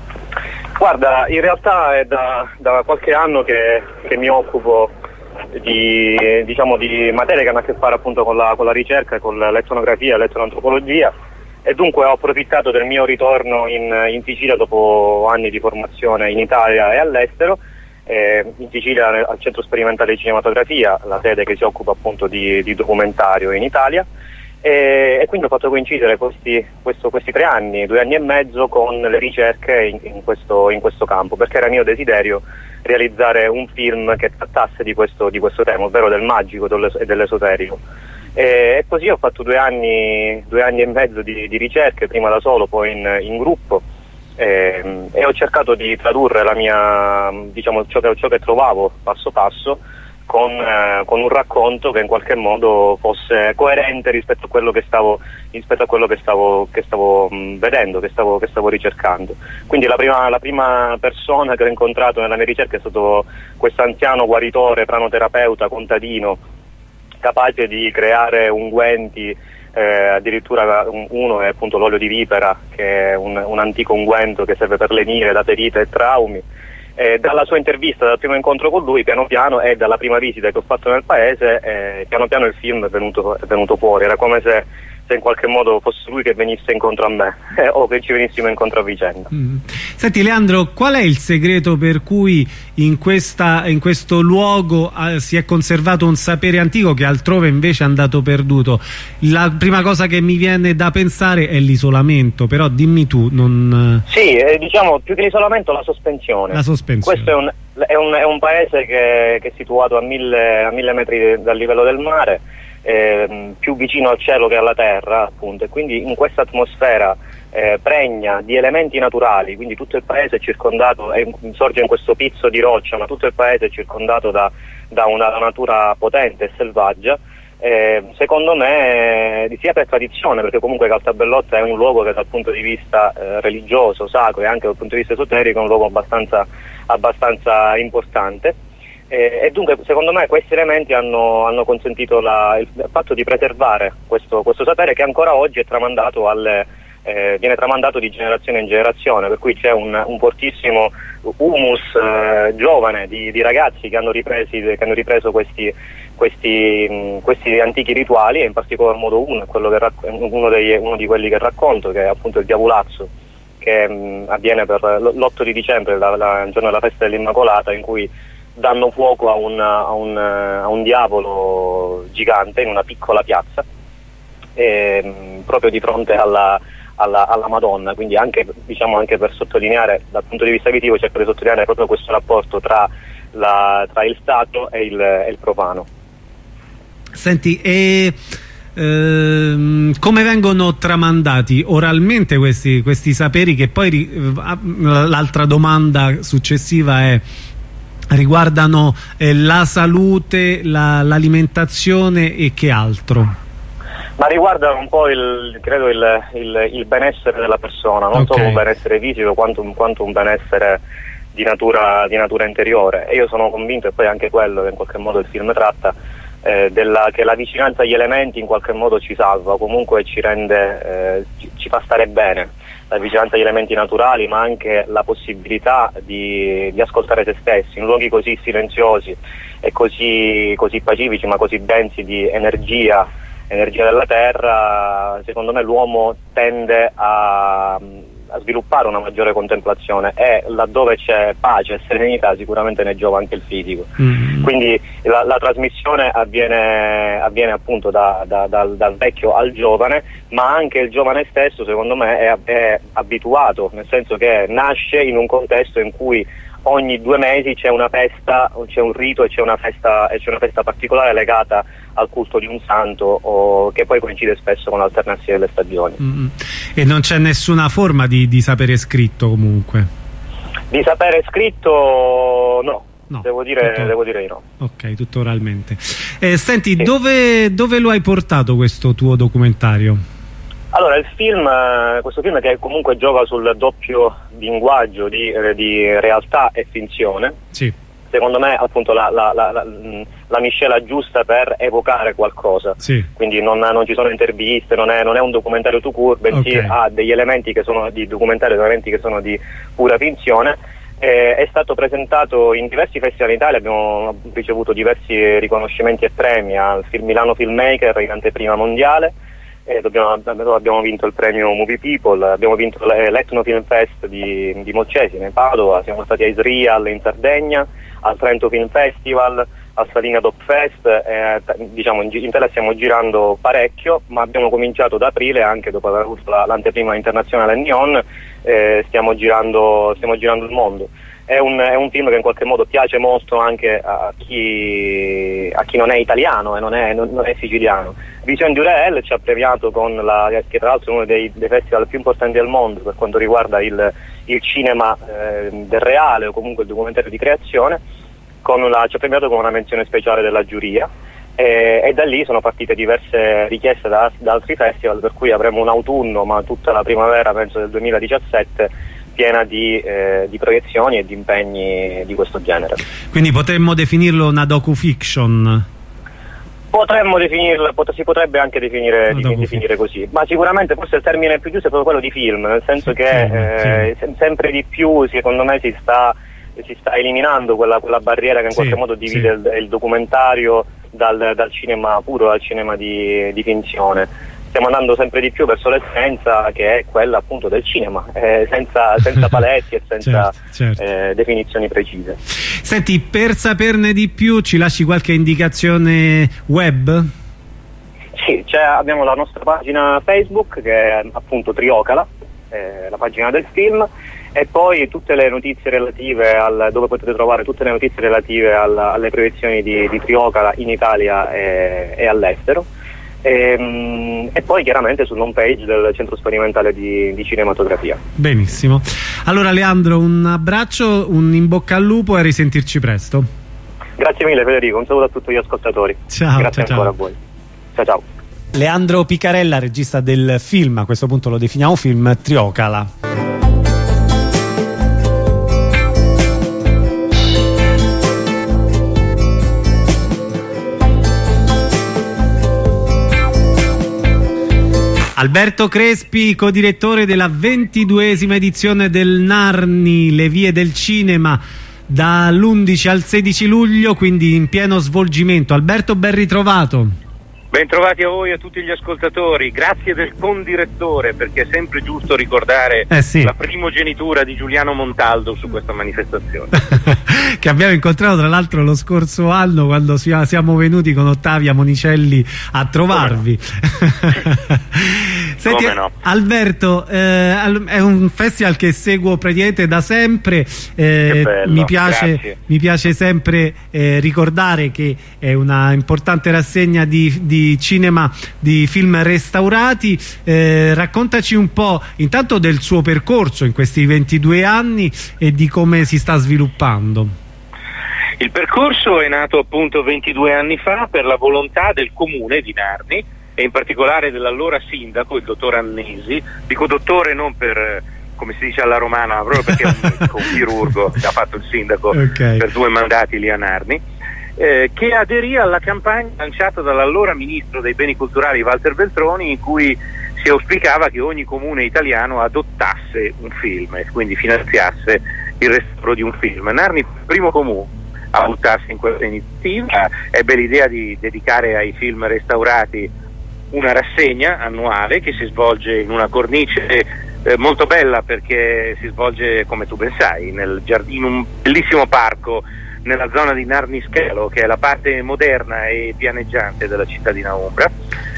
Guarda, in realtà è da, da qualche anno che, che mi occupo di, diciamo, di materie che hanno a che fare appunto con la, con la ricerca, con l'etnografia e l'etnoantropologia, e dunque ho approfittato del mio ritorno in, in Sicilia dopo anni di formazione in Italia e all'estero, eh, in Sicilia al Centro Sperimentale di Cinematografia, la sede che si occupa appunto di, di documentario in Italia, e, e quindi ho fatto coincidere questi, questo, questi tre anni, due anni e mezzo con le ricerche in, in, questo, in questo campo, perché era mio desiderio realizzare un film che trattasse di questo, di questo tema, ovvero del magico e dell'esoterico. E così ho fatto due anni, due anni e mezzo di, di ricerche, prima da solo, poi in, in gruppo, e, e ho cercato di tradurre la mia, diciamo, ciò che, ciò che trovavo passo passo con, eh, con un racconto che in qualche modo fosse coerente rispetto a quello che stavo, rispetto a quello che stavo, che stavo mh, vedendo, che stavo, che stavo ricercando. Quindi la prima, la prima persona che ho incontrato nella mia ricerca è stato questo anziano guaritore, pranoterapeuta, contadino, capace di creare unguenti, eh, addirittura un, uno è appunto l'olio di vipera, che è un, un antico unguento che serve per lenire da ferite e traumi. Eh, dalla sua intervista, dal primo incontro con lui, piano piano, e dalla prima visita che ho fatto nel paese, eh, piano piano il film è venuto, è venuto fuori. Era come se, se in qualche modo fosse lui che venisse incontro a me, eh, o che ci venissimo incontro a vicenda. Mm. Senti Leandro, qual è il segreto per cui in, questa, in questo luogo eh, si è conservato un sapere antico che altrove invece è andato perduto? La prima cosa che mi viene da pensare è l'isolamento, però dimmi tu. Non... Sì, eh, diciamo più che l'isolamento, la sospensione. La sospensione. Questo è un, è un, è un paese che, che è situato a mille, a mille metri dal livello del mare, eh, più vicino al cielo che alla terra, appunto, e quindi in questa atmosfera eh, pregna di elementi naturali, quindi tutto il paese è circondato, è, sorge in questo pizzo di roccia, ma tutto il paese è circondato da, da una natura potente e selvaggia. Eh, secondo me, eh, sia per tradizione, perché comunque Caltabellotta è un luogo che dal punto di vista eh, religioso, sacro e anche dal punto di vista esoterico è un luogo abbastanza, abbastanza importante. Eh, e dunque secondo me questi elementi hanno, hanno consentito la, il, il fatto di preservare questo, questo sapere che ancora oggi è tramandato alle, eh, viene tramandato di generazione in generazione, per cui c'è un, un fortissimo humus eh, giovane di, di ragazzi che hanno, ripresi, che hanno ripreso questi, questi, mh, questi antichi rituali, e in particolar modo uno, quello che racc- uno, dei, uno di quelli che racconto, che è appunto il Diavolazzo, che mh, avviene per l'otto di dicembre, la, la, il giorno della festa dell'Immacolata, in cui danno fuoco a un, a, un, a un diavolo gigante in una piccola piazza, e, mh, proprio di fronte alla, alla, alla Madonna. Quindi anche, diciamo, anche per sottolineare, dal punto di vista visivo, cerco di sottolineare proprio questo rapporto tra, la, tra il sacro e il, e il profano. Senti, e ehm, come vengono tramandati oralmente questi, questi saperi, che poi l'altra domanda successiva è riguardano eh, la salute, la, l'alimentazione e che altro? Ma riguardano un po' il, credo il, il, il benessere della persona, non okay. solo un benessere fisico quanto, quanto un benessere di natura, di natura interiore. E io sono convinto, e poi anche quello che in qualche modo il film tratta, eh, della, che la vicinanza agli elementi in qualche modo ci salva, comunque ci rende, eh, ci, ci fa stare bene. La vicinanza agli elementi naturali, ma anche la possibilità di, di ascoltare se stessi in luoghi così silenziosi e così, così pacifici, ma così densi di energia, energia della terra. Secondo me l'uomo tende a, a sviluppare una maggiore contemplazione, e laddove c'è pace e serenità sicuramente ne giova anche il fisico. Mm. Quindi la, la trasmissione avviene, avviene appunto da, da, dal, dal vecchio al giovane, ma anche il giovane stesso secondo me è, è abituato, nel senso che nasce in un contesto in cui ogni due mesi c'è una festa, c'è un rito e c'è una festa, e c'è una festa particolare legata al culto di un santo, o che poi coincide spesso con l'alternarsi delle stagioni. Mm-hmm. E non c'è nessuna forma di, di sapere scritto comunque? Di sapere scritto no. No, devo dire, tutto, devo dire no. Ok, tutto oralmente. Eh, senti, sì. dove, dove lo hai portato questo tuo documentario? Allora, il film, questo film che comunque gioca sul doppio linguaggio di, di realtà e finzione, sì. Secondo me appunto la, la, la, la, la miscela giusta per evocare qualcosa, sì. Quindi non, non ci sono interviste, non è, non è un documentario tout court, bensì okay. ha degli elementi che sono di documentario, degli elementi che sono di pura finzione. Eh, è stato presentato in diversi festival in Italia, abbiamo ricevuto diversi riconoscimenti e premi al Film Milano Filmmaker in anteprima mondiale, eh, dobbiamo, abbiamo vinto il premio Movie People, abbiamo vinto l'Etno Film Fest di, di Molcesine in Padova, siamo stati a Israel in Sardegna, al Trento Film Festival, al Salina Doc Fest, eh, diciamo in, in Italia stiamo girando parecchio, ma abbiamo cominciato ad aprile, anche dopo aver avuto la, l'anteprima internazionale a Nyon, eh, stiamo, girando, stiamo girando il mondo. È un, è un film che in qualche modo piace molto anche a chi, a chi non è italiano e non è, non, non è siciliano. Vision du Réel ci ha premiato con la, che tra l'altro è uno dei, dei festival più importanti del mondo per quanto riguarda il, il cinema eh, del reale, o comunque il documentario di creazione, con la, ci ha premiato con una menzione speciale della giuria, e, e da lì sono partite diverse richieste da, da altri festival, per cui avremo un autunno, ma tutta la primavera penso del duemiladiciassette, piena di, eh, di proiezioni e di impegni di questo genere. Quindi potremmo definirlo una docufiction? Potremmo definirlo, pot- si potrebbe anche definire, di, definire così, ma sicuramente forse il termine più giusto è proprio quello di film, nel senso sì, che sì, eh, sì. sempre di più secondo me si sta, si sta eliminando quella, quella barriera che in sì, qualche modo divide sì. il, il documentario dal, dal cinema puro, dal cinema di, di finzione. Stiamo andando sempre di più verso l'essenza, che è quella appunto del cinema, eh, senza, senza paletti e senza certo, certo. Eh, definizioni precise. Senti, per saperne di più ci lasci qualche indicazione web? Sì, cioè abbiamo la nostra pagina Facebook che è appunto Triocala, eh, la pagina del film, e poi tutte le notizie relative al, dove potete trovare tutte le notizie relative al, alle proiezioni di, di Triocala in Italia e, e all'estero. E, e poi chiaramente sull'home page del Centro Sperimentale di, di Cinematografia. Benissimo. Allora Leandro, un abbraccio, un in bocca al lupo e a risentirci presto. Grazie mille Federico, un saluto a tutti gli ascoltatori. Ciao. Grazie ciao, ancora ciao. a voi. Ciao ciao. Leandro Picarella, regista del film, a questo punto lo definiamo film, Triocala. Alberto Crespi, codirettore della ventiduesima edizione del Narni, le vie del cinema, dall'undici al sedici luglio, quindi in pieno svolgimento. Alberto, ben ritrovato. Bentrovati a voi e a tutti gli ascoltatori, grazie del condirettore, perché è sempre giusto ricordare eh sì. la primogenitura di Giuliano Montaldo su questa manifestazione. Che abbiamo incontrato tra l'altro lo scorso anno quando siamo venuti con Ottavia Monicelli a trovarvi. Senti, Come no? Alberto, eh, è un festival che seguo praticamente da sempre, eh, che bello, mi, piace, grazie. mi piace sempre eh, ricordare che è una importante rassegna di, di cinema, di film restaurati. Eh, raccontaci un po' intanto del suo percorso in questi ventidue anni e di come si sta sviluppando. Il percorso è nato appunto ventidue anni fa per la volontà del comune di Narni e in particolare dell'allora sindaco, il dottor Annesi. Dico dottore non per, come si dice alla romana, ma proprio perché è un, medico, un chirurgo che ha fatto il sindaco okay. per due mandati lì a Narni, eh, che aderì alla campagna lanciata dall'allora ministro dei beni culturali Walter Veltroni, in cui si auspicava che ogni comune italiano adottasse un film e quindi finanziasse il restauro di un film. Narni, primo comune a buttarsi in questa iniziativa, ebbe l'idea di dedicare ai film restaurati una rassegna annuale che si svolge in una cornice eh, molto bella, perché si svolge, come tu ben sai, nel giard- in un bellissimo parco nella zona di Narnischelo, che è la parte moderna e pianeggiante della cittadina umbra.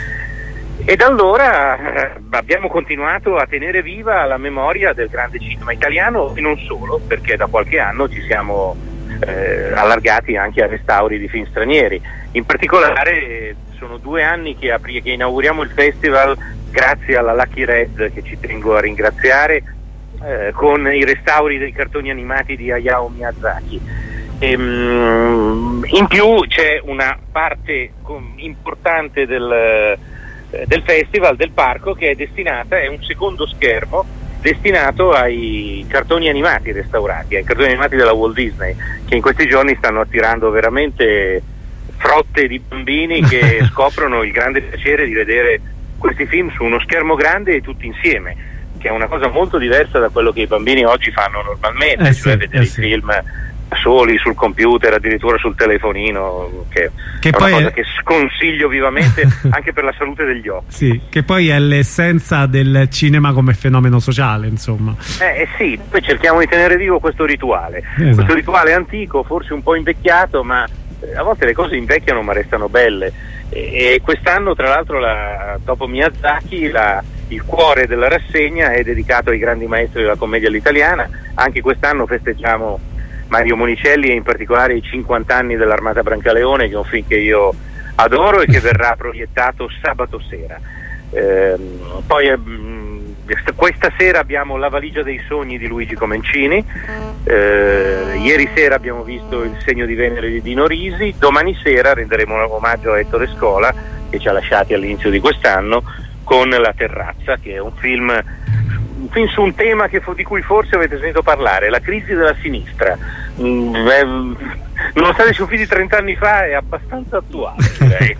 E da allora eh, abbiamo continuato a tenere viva la memoria del grande cinema italiano e non solo, perché da qualche anno ci siamo eh, allargati anche a restauri di film stranieri. In particolare sono due anni che, apri- che inauguriamo il festival grazie alla Lucky Red, che ci tengo a ringraziare, eh, con i restauri dei cartoni animati di Hayao Miyazaki. E, mm, in più c'è una parte com- importante del, eh, del festival, del parco, che è destinata, è un secondo schermo destinato ai cartoni animati restaurati, ai cartoni animati della Walt Disney, che in questi giorni stanno attirando veramente frotte di bambini che scoprono il grande piacere di vedere questi film su uno schermo grande e tutti insieme, che è una cosa molto diversa da quello che i bambini oggi fanno normalmente, eh cioè sì, vedere eh i sì. film soli sul computer, addirittura sul telefonino, che, che è poi una cosa è... che sconsiglio vivamente anche per la salute degli occhi. Sì, che poi è l'essenza del cinema come fenomeno sociale, insomma. Eh, eh sì, poi cerchiamo di tenere vivo questo rituale, esatto. questo rituale antico, forse un po' invecchiato, ma a volte le cose invecchiano ma restano belle. E, e quest'anno, tra l'altro, la, dopo Miyazaki, la, il cuore della rassegna è dedicato ai grandi maestri della commedia all'italiana. Anche quest'anno festeggiamo Mario Monicelli e in particolare i cinquanta anni dell'Armata Brancaleone, che è un film che io adoro e che verrà proiettato sabato sera. Eh, poi eh, questa sera abbiamo La valigia dei sogni di Luigi Comencini, eh, ieri sera abbiamo visto Il segno di Venere di Dino Risi, domani sera renderemo un omaggio a Ettore Scola, che ci ha lasciati all'inizio di quest'anno, con La terrazza, che è un film un film su un tema che, di cui forse avete sentito parlare, la crisi della sinistra. Mm, è, nonostante sia un film di trenta anni fa, è abbastanza attuale, direi.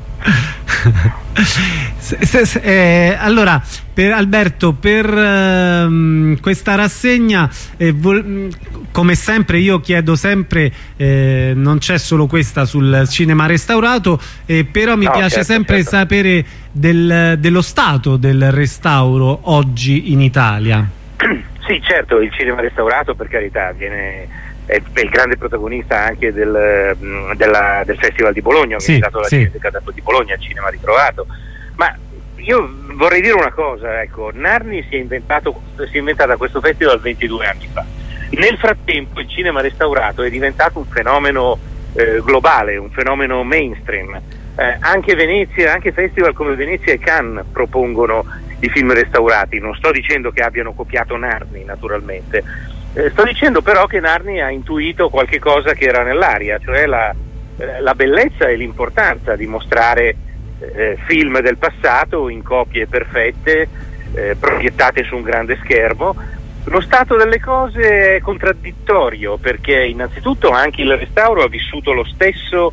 se, se, se, eh, allora per Alberto, per ehm, questa rassegna eh, vol, come sempre io chiedo sempre, eh, non c'è solo questa sul cinema restaurato, eh, però mi no, piace certo, sempre certo. sapere del, dello stato del restauro oggi in Italia. Sì, certo, il cinema restaurato, per carità, viene è, è il grande protagonista anche del, della, del Festival di Bologna, sì, organizzato dalla sì. Cineteca di Bologna, il cinema ritrovato. Ma io vorrei dire una cosa, ecco, Narni si è inventato si è inventata questo festival ventidue anni fa. Nel frattempo il cinema restaurato è diventato un fenomeno eh, globale, un fenomeno mainstream. eh, anche Venezia, anche festival come Venezia e Cannes propongono i film restaurati. Non sto dicendo che abbiano copiato Narni, naturalmente, eh, sto dicendo però che Narni ha intuito qualche cosa che era nell'aria, cioè la, eh, la bellezza e l'importanza di mostrare eh, film del passato in copie perfette, eh, proiettate su un grande schermo. Lo stato delle cose è contraddittorio, perché innanzitutto anche il restauro ha vissuto lo stesso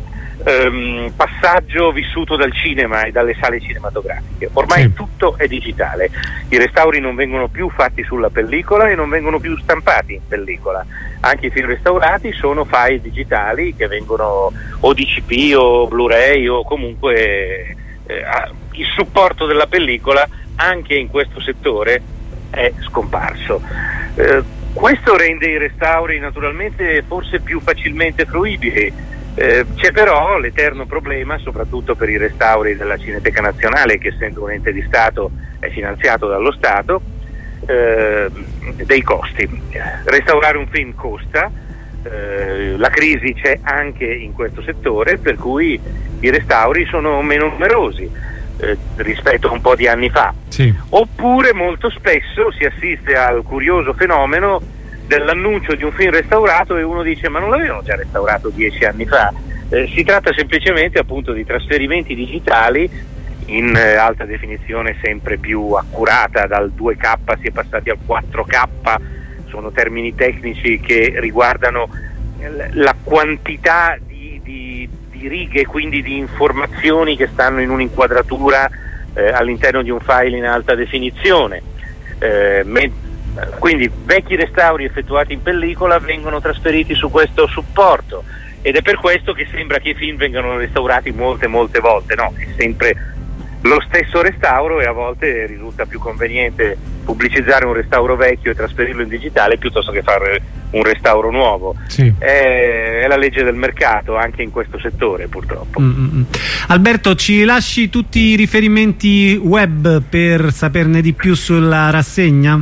ehm, passaggio vissuto dal cinema e dalle sale cinematografiche. Ormai sì. Tutto è digitale, i restauri non vengono più fatti sulla pellicola e non vengono più stampati in pellicola, anche i film restaurati sono file digitali che vengono o D C P o Blu-ray o comunque eh, il supporto della pellicola anche in questo settore è scomparso. Eh, questo rende i restauri naturalmente forse più facilmente fruibili. Eh, c'è però l'eterno problema, soprattutto per i restauri della Cineteca Nazionale, che essendo un ente di Stato è finanziato dallo Stato, eh, dei costi. Restaurare un film costa, eh, la crisi c'è anche in questo settore, per cui i restauri sono meno numerosi Eh, rispetto a un po' di anni fa, sì. Oppure molto spesso si assiste al curioso fenomeno dell'annuncio di un film restaurato e uno dice ma non l'avevano già restaurato dieci anni fa. Eh, si tratta semplicemente appunto di trasferimenti digitali in eh, alta definizione sempre più accurata, dal due K si è passati al quattro K, sono termini tecnici che riguardano eh, la quantità di, di righe, quindi di informazioni che stanno in un'inquadratura eh, all'interno di un file in alta definizione. Eh, me- quindi vecchi restauri effettuati in pellicola vengono trasferiti su questo supporto ed è per questo che sembra che i film vengano restaurati molte molte volte. No, è sempre lo stesso restauro e a volte risulta più conveniente pubblicizzare un restauro vecchio e trasferirlo in digitale piuttosto che fare un restauro nuovo. Sì. È, è la legge del mercato anche in questo settore, purtroppo. Mm-hmm. Alberto, ci lasci tutti i riferimenti web per saperne di più sulla rassegna?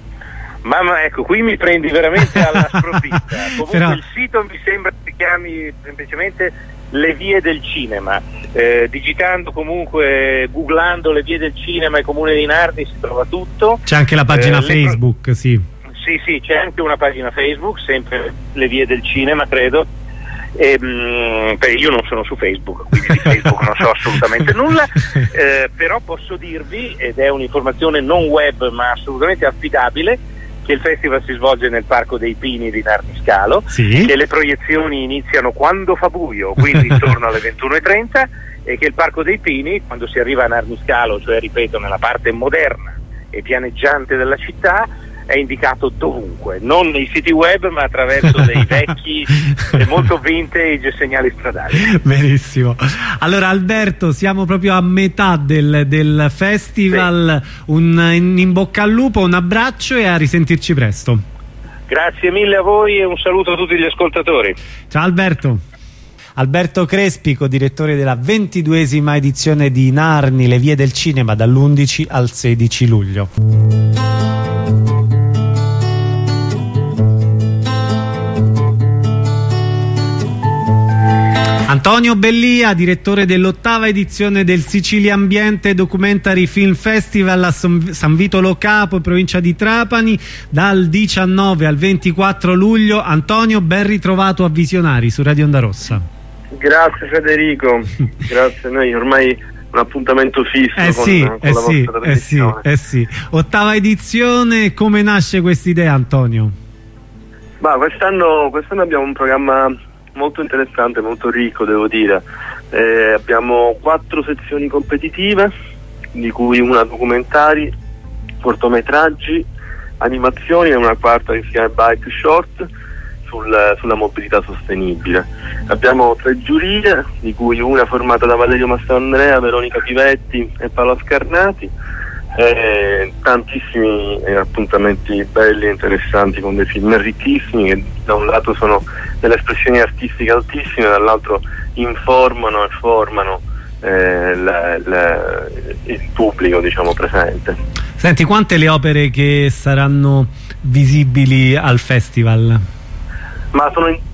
Mamma, ecco, qui mi prendi veramente alla sprovvista. Comunque Però... il sito mi sembra che si chiami semplicemente Le Vie del Cinema, eh, digitando comunque, googlando Le Vie del Cinema e Comune di Narni si trova tutto. C'è anche la pagina eh, Facebook, pro... sì. Sì, sì, c'è anche una pagina Facebook, sempre Le Vie del Cinema, credo. E, mh, io non sono su Facebook, quindi di Facebook non so assolutamente nulla, eh, però posso dirvi, ed è un'informazione non web ma assolutamente affidabile, che il festival si svolge nel Parco dei Pini di Narni Scalo, sì. Che le proiezioni iniziano quando fa buio, quindi intorno alle ventuno e trenta, e che il Parco dei Pini, quando si arriva a Narni Scalo, cioè ripeto nella parte moderna e pianeggiante della città, è indicato dovunque, non nei siti web ma attraverso dei vecchi e molto vintage segnali stradali. Benissimo. Allora Alberto, siamo proprio a metà del, del festival, sì. un in bocca al lupo, un abbraccio e a risentirci presto. Grazie mille a voi e un saluto a tutti gli ascoltatori. Ciao Alberto. Alberto Crespico, direttore della ventiduesima edizione di Narni, Le Vie del Cinema, dall'undici al sedici luglio. Antonio Bellia, direttore dell'ottava edizione del Sicilia Ambiente Documentary Film Festival a San Vito Lo Capo, provincia di Trapani, dal diciannove al ventiquattro luglio. Antonio, ben ritrovato a Visionari su Radio Onda Rossa. Grazie Federico, grazie. Noi ormai un appuntamento fisso eh con, sì, con eh la sì, vostra trasmissione. Eh sì, eh sì. Ottava edizione, come nasce quest'idea, Antonio? Ma quest'anno, quest'anno abbiamo un programma molto interessante, molto ricco, devo dire. Eh, abbiamo quattro sezioni competitive, di cui una documentari, cortometraggi, animazioni e una quarta che si chiama Bike Short sul, sulla mobilità sostenibile. Abbiamo tre giurie, di cui una formata da Valerio Mastandrea, Veronica Pivetti e Paola Scarnati. Eh, tantissimi eh, appuntamenti belli e interessanti con dei film ricchissimi che da un lato sono delle espressioni artistiche altissime, dall'altro informano e formano eh, la, la, il pubblico, diciamo, presente. Senti, quante le opere che saranno visibili al festival? Ma sono in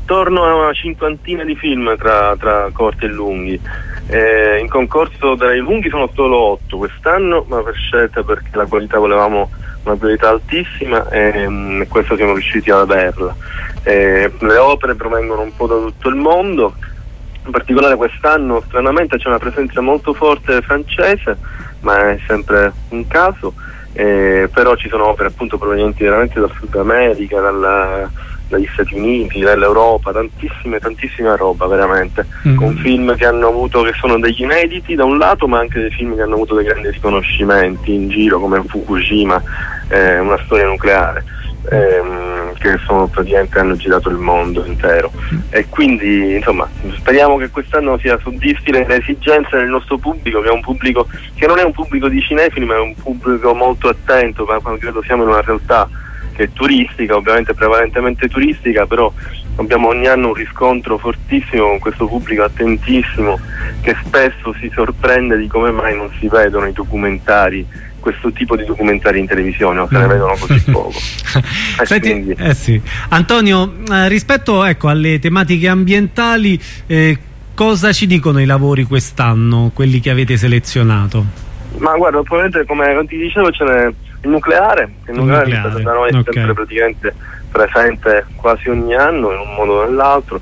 attorno a una cinquantina di film tra, tra corti e lunghi. Eh, in concorso dai lunghi sono solo otto quest'anno, ma per scelta, perché la qualità volevamo una qualità altissima e um, questo siamo riusciti ad averla. Eh, le opere provengono un po' da tutto il mondo, in particolare quest'anno stranamente c'è una presenza molto forte francese, ma è sempre un caso, eh, però ci sono opere appunto provenienti veramente dal Sud America, dalla, dagli Stati Uniti, dall'Europa, tantissime tantissima roba veramente, mm-hmm. con film che hanno avuto, che sono degli inediti da un lato, ma anche dei film che hanno avuto dei grandi riconoscimenti in giro, come Fukushima, eh, una storia nucleare, ehm, che sono praticamente hanno girato il mondo intero, e quindi insomma speriamo che quest'anno sia soddisfi le esigenze del nostro pubblico, che è un pubblico che non è un pubblico di cinefili, ma è un pubblico molto attento, ma credo siamo in una realtà che è turistica, ovviamente prevalentemente turistica, però abbiamo ogni anno un riscontro fortissimo con questo pubblico attentissimo, che spesso si sorprende di come mai non si vedono i documentari, questo tipo di documentari in televisione, o se ne vedono così poco. eh, Senti, eh sì. Antonio, eh, rispetto ecco, alle tematiche ambientali, eh, cosa ci dicono i lavori quest'anno, quelli che avete selezionato? Ma guarda, probabilmente come ti dicevo ce n'è il nucleare, il nucleare, il nucleare. Da noi è okay. sempre praticamente presente quasi ogni anno in un modo o nell'altro.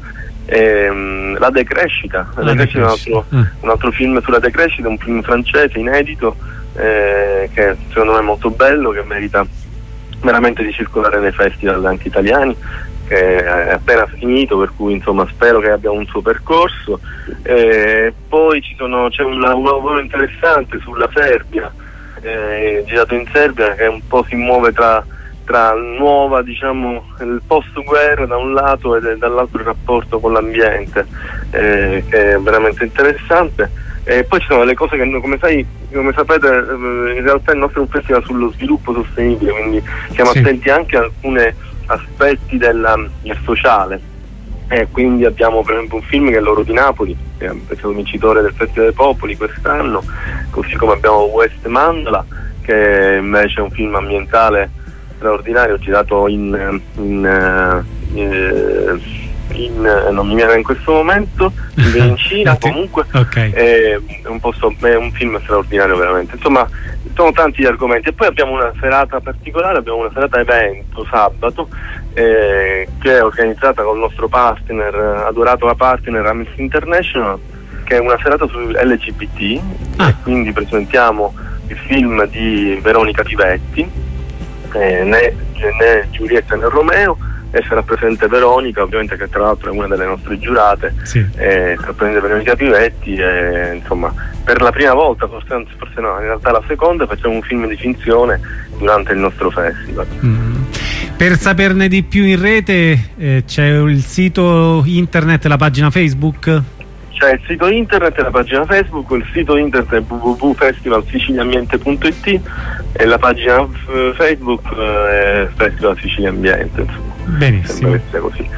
Ehm, la decrescita, la la decrescita, decrescita. È un, altro, eh. un altro film sulla decrescita, un film francese inedito, eh, che secondo me è molto bello, che merita veramente di circolare nei festival anche italiani, che è appena finito, per cui insomma spero che abbia un suo percorso. Eh, poi ci sono, c'è un, un lavoro interessante sulla Serbia, eh, girato in Serbia, che un po' si muove tra tra nuova, diciamo, il post-guerra da un lato e dall'altro il rapporto con l'ambiente, eh, che è veramente interessante. E poi ci sono le cose che, come sai, come sapete, in realtà il nostro è un festival sullo sviluppo sostenibile, quindi siamo sì. attenti anche a alcuni aspetti della, del sociale. E quindi abbiamo per esempio un film che è L'Oro di Napoli, che è stato vincitore del Festival dei Popoli quest'anno, così come abbiamo West Mandala, che invece è un film ambientale straordinario, girato in, in, in, in non mi viene in questo momento, in Cina comunque, okay. è, un posto, è un film straordinario veramente. Insomma, sono tanti gli argomenti. E poi abbiamo una serata particolare, abbiamo una serata evento sabato, eh, che è organizzata col nostro partner, adorato la partner Amnesty International, che è una serata su L G B T, ah. e quindi presentiamo il film di Veronica Pivetti, Eh, né, né Giulietta né Romeo, e sarà presente Veronica, ovviamente, che tra l'altro è una delle nostre giurate, sì. eh, sarà presente Veronica Pivetti, e insomma per la prima volta, forse, forse no, in realtà la seconda, facciamo un film di finzione durante il nostro festival. Mm. Per saperne di più in rete, eh, c'è il sito internet e la pagina Facebook? C'è il sito internet e la pagina Facebook. Il sito internet è w w w punto festival sicilia ambiente punto i t e la pagina Facebook è Festival Sicilia Ambiente, insomma. Benissimo. Così.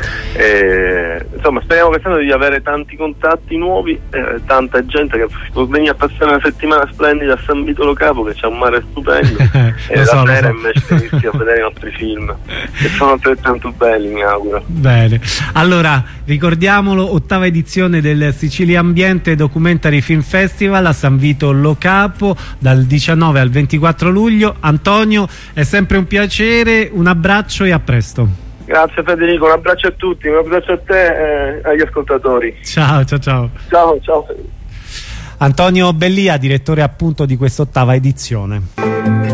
E, insomma, speriamo quest'anno di avere tanti contatti nuovi, eh, tanta gente che può venire a passare una settimana splendida a San Vito Lo Capo, che c'è un mare stupendo, e la so, sera so. invece inizi a vedere i nostri film, che sono altrettanto belli, mi auguro. Bene, allora ricordiamolo, ottava edizione del Sicilia Ambiente Documentary Film Festival a San Vito Lo Capo, dal diciannove al ventiquattro luglio. Antonio, è sempre un piacere, un abbraccio e a presto. Grazie Federico, un abbraccio a tutti, un abbraccio a te e agli ascoltatori. Ciao, ciao, ciao. Ciao, ciao. Antonio Bellia, direttore appunto di quest'ottava edizione.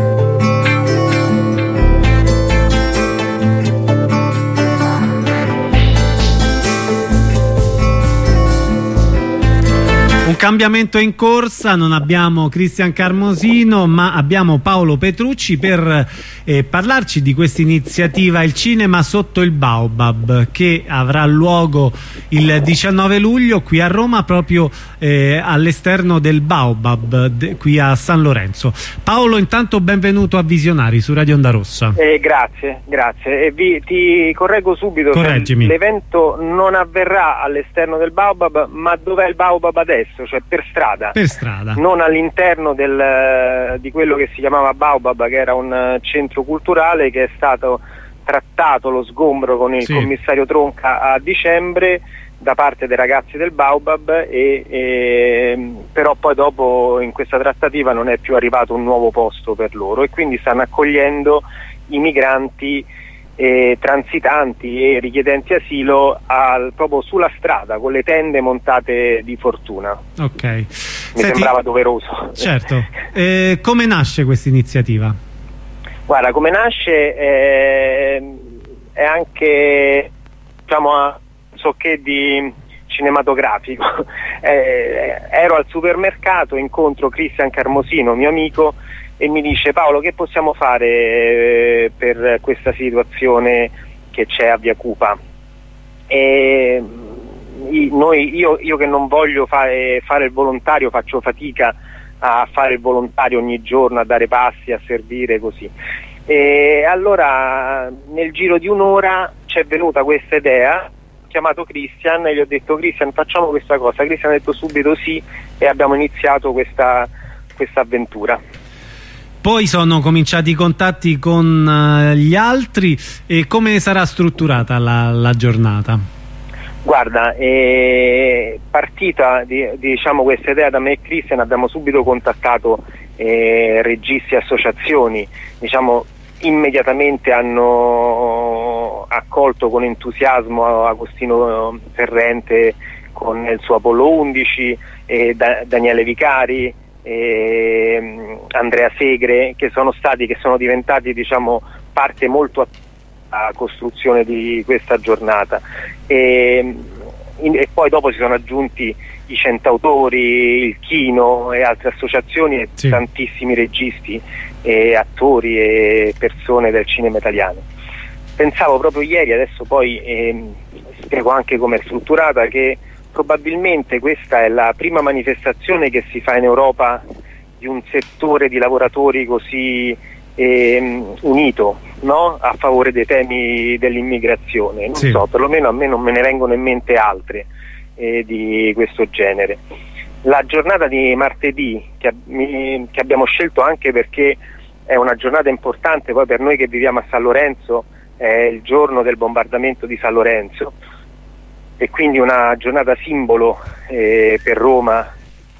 Un cambiamento in corsa, non abbiamo Cristian Carmosino ma abbiamo Paolo Petrucci per eh, parlarci di questa iniziativa Il Cinema Sotto il Baobab, che avrà luogo il diciannove luglio qui a Roma, proprio eh, all'esterno del Baobab, qui a San Lorenzo. Paolo, intanto benvenuto a Visionari su Radio Onda Rossa. Eh, grazie, grazie. E vi, ti correggo subito, l'evento non avverrà all'esterno del Baobab, ma dov'è il Baobab adesso? Cioè per strada, per strada. Non all'interno del, di quello che si chiamava Baobab, che era un centro culturale che è stato trattato lo sgombro con il sì. commissario Tronca a dicembre da parte dei ragazzi del Baobab, e, e, però poi dopo in questa trattativa non è più arrivato un nuovo posto per loro, e quindi stanno accogliendo i migranti eh, transitanti e richiedenti asilo al, proprio sulla strada con le tende montate di fortuna. Ok. Mi Senti, sembrava doveroso. Certo. Eh, come nasce questa iniziativa? Guarda, come nasce eh, è anche, diciamo, a so che di cinematografico. eh, ero al supermercato, incontro Cristian Carmosino, mio amico, e mi dice: Paolo, che possiamo fare eh, per questa situazione che c'è a Via Cupa? E noi, io, io che non voglio fare, fare il volontario, faccio fatica a fare il volontario ogni giorno, a dare passi, a servire così. E allora nel giro di un'ora ci è venuta questa idea, ho chiamato Cristian e gli ho detto: Cristian, facciamo questa cosa. Cristian ha detto subito sì, e abbiamo iniziato questa questa avventura. Poi sono cominciati i contatti con uh, gli altri, e come sarà strutturata la, la giornata? Guarda, è partita di, diciamo questa idea da me e Cristian, abbiamo subito contattato eh, registi e associazioni, diciamo immediatamente hanno accolto con entusiasmo Agostino Ferrente con il suo Apollo undici, e da, Daniele Vicari, e Andrea Segre, che sono stati, che sono diventati, diciamo, parte molto attiva alla costruzione di questa giornata, e, in, e poi dopo si sono aggiunti i Centautori, il Chino e altre associazioni, e sì. tantissimi registi e attori e persone del cinema italiano. Pensavo proprio ieri, adesso poi eh, spiego anche come è strutturata, che probabilmente questa è la prima manifestazione che si fa in Europa di un settore di lavoratori così eh, unito, no? A favore dei temi dell'immigrazione. Non sì. so, perlomeno a me non me ne vengono in mente altre eh, di questo genere. La giornata di martedì, che, mi, che abbiamo scelto anche perché è una giornata importante, poi per noi che viviamo a San Lorenzo è il giorno del bombardamento di San Lorenzo, e quindi una giornata simbolo eh, per Roma,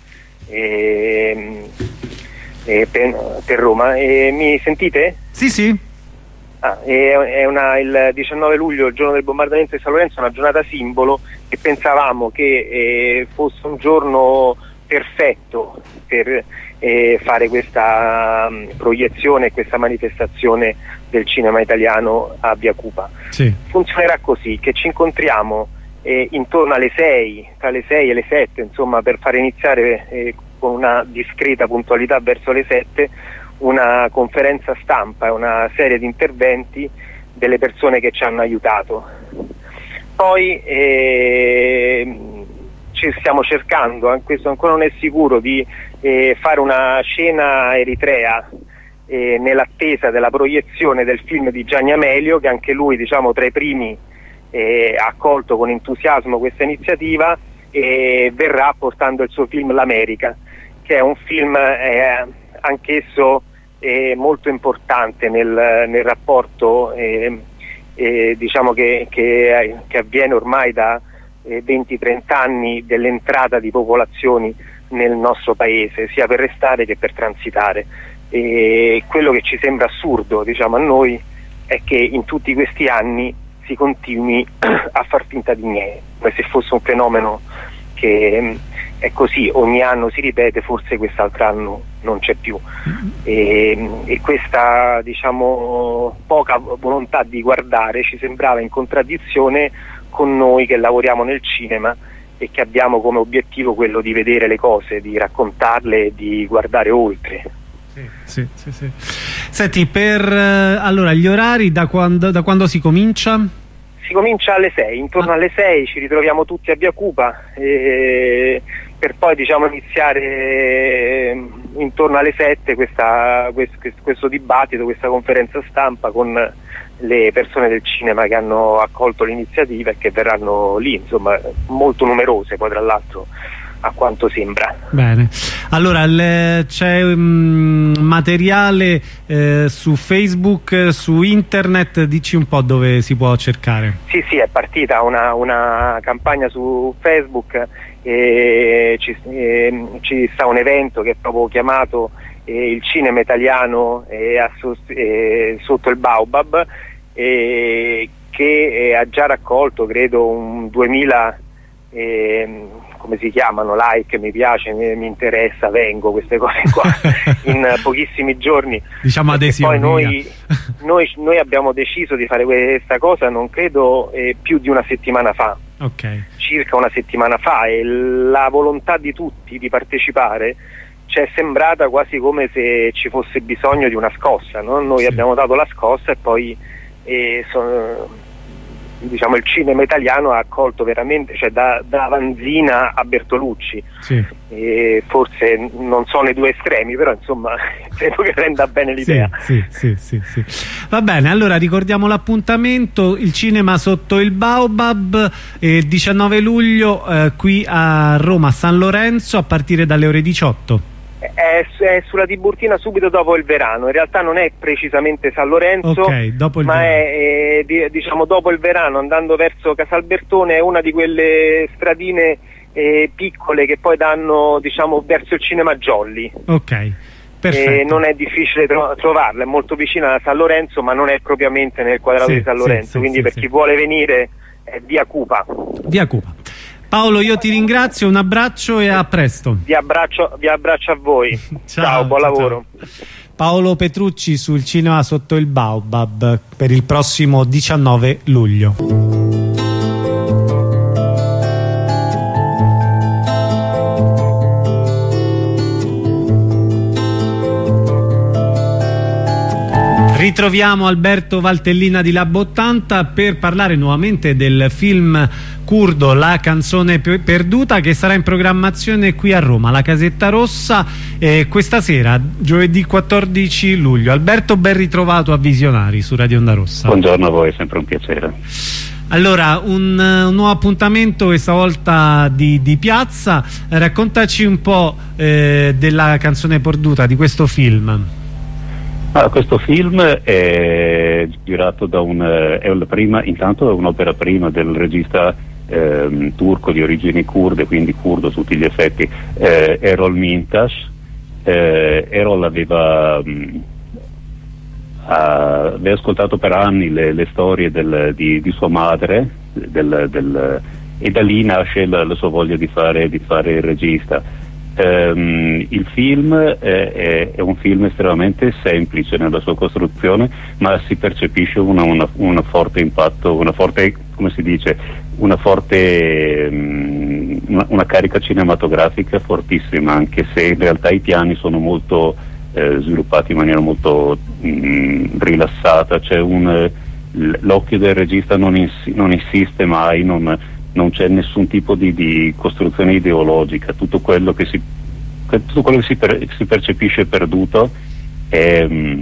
eh, eh, per, per Roma. Eh, mi sentite? Sì, sì. Ah, è una, il diciannove luglio, il giorno del bombardamento di San Lorenzo, è una giornata simbolo, e pensavamo che eh, fosse un giorno perfetto per eh, fare questa um, proiezione, questa manifestazione del cinema italiano a Via Cupa. Sì. Funzionerà così, che ci incontriamo eh, intorno alle sei, tra le sei e le sette, insomma, per fare iniziare eh, con una discreta puntualità verso le sette una conferenza stampa e una serie di interventi delle persone che ci hanno aiutato. Poi eh, ci stiamo cercando, eh, questo ancora non è sicuro, di eh, fare una scena eritrea eh, nell'attesa della proiezione del film di Gianni Amelio, che anche lui, diciamo, tra i primi eh, ha accolto con entusiasmo questa iniziativa, e verrà portando il suo film L'America, che è un film eh, anch'esso eh, molto importante nel, nel rapporto eh, eh, diciamo che, che, che avviene ormai da eh, venti trenta anni dell'entrata di popolazioni nel nostro paese, sia per restare che per transitare. E quello che ci sembra assurdo, diciamo, a noi è che in tutti questi anni si continui a far finta di niente, come se fosse un fenomeno che è così, ogni anno si ripete, forse quest'altro anno non c'è più, e, e questa, diciamo, poca volontà di guardare ci sembrava in contraddizione con noi che lavoriamo nel cinema e che abbiamo come obiettivo quello di vedere le cose, di raccontarle e di guardare oltre. Sì, sì, sì. Senti, per allora gli orari da quando, da quando si comincia? Si comincia alle sei, intorno ah. alle sei ci ritroviamo tutti a Via Cupa, e per poi, diciamo, iniziare intorno alle sette questa, questo, questo dibattito, questa conferenza stampa con le persone del cinema che hanno accolto l'iniziativa e che verranno lì, insomma, molto numerose poi tra l'altro a quanto sembra. Bene, allora c'è um, materiale eh, su Facebook, su internet, dici un po' dove si può cercare. Sì, sì, è partita una, una campagna su Facebook, e ci, e, ci sta un evento che è proprio chiamato eh, il cinema italiano eh, a, eh, sotto il Baobab, eh, che eh, ha già raccolto credo un duemila eh, come si chiamano, like, mi piace, mi, mi interessa, vengo, queste cose qua in pochissimi giorni, diciamo adesioni. Poi noi, noi, noi abbiamo deciso di fare questa cosa, non credo eh, più di una settimana fa, okay. circa una settimana fa, e la volontà di tutti di partecipare ci è sembrata quasi come se ci fosse bisogno di una scossa, no? Noi sì. abbiamo dato la scossa e poi eh, so, diciamo il cinema italiano ha accolto veramente, cioè da, da Vanzina a Bertolucci, sì. e forse non sono i due estremi, però insomma credo che renda bene l'idea. Sì, sì, sì, sì, sì. Va bene, allora ricordiamo l'appuntamento: il cinema sotto il Baobab, eh, diciannove luglio eh, qui a Roma, San Lorenzo, a partire dalle ore diciotto. È, è sulla Tiburtina, subito dopo il Verano. In realtà non è precisamente San Lorenzo, okay, dopo il ma Verano. è, è diciamo dopo il Verano, andando verso Casalbertone. È una di quelle stradine eh, piccole che poi danno, diciamo, verso il cinema Jolly. Ok, perfetto. E non è difficile tro trovarla, è molto vicina a San Lorenzo, ma non è propriamente nel quadrato sì, di San Lorenzo, sì, sì, quindi sì, per sì. chi vuole venire è via Cupa. Via Cupa. Paolo, io ti ringrazio, un abbraccio e a presto. Vi abbraccio, vi abbraccio a voi. Ciao, ciao, buon ciao, lavoro. Ciao. Paolo Petrucci sul cinema sotto il Baobab per il prossimo diciannove luglio. Ritroviamo Alberto Valtellina di Lab ottanta per parlare nuovamente del film curdo La canzone perduta, che sarà in programmazione qui a Roma, la Casetta Rossa, eh, questa sera, giovedì quattordici luglio. Alberto, ben ritrovato a Visionari su Radio Onda Rossa. Buongiorno a voi, è sempre un piacere. Allora, un, un nuovo appuntamento, questa volta di, di piazza. Raccontaci un po' eh, della canzone perduta, di questo film. Ah, questo film è girato da un è la prima, intanto è un'opera prima del regista ehm, turco di origini kurde, quindi curdo a tutti gli effetti, eh, Erol Mintas. eh, Erol aveva mh, aveva ascoltato per anni le, le storie del, di, di sua madre del, del, e da lì nasce la, la sua voglia di fare, di fare il regista. Um, il film è, è, è un film estremamente semplice nella sua costruzione, ma si percepisce una, una, una forte impatto, una forte, come si dice, una forte um, una, una carica cinematografica fortissima, anche se in realtà i piani sono molto eh, sviluppati in maniera molto um, rilassata. C'è un l'occhio del regista non, ins non insiste mai, non non c'è nessun tipo di, di costruzione ideologica, tutto quello che si, tutto quello che si, per, si percepisce perduto è,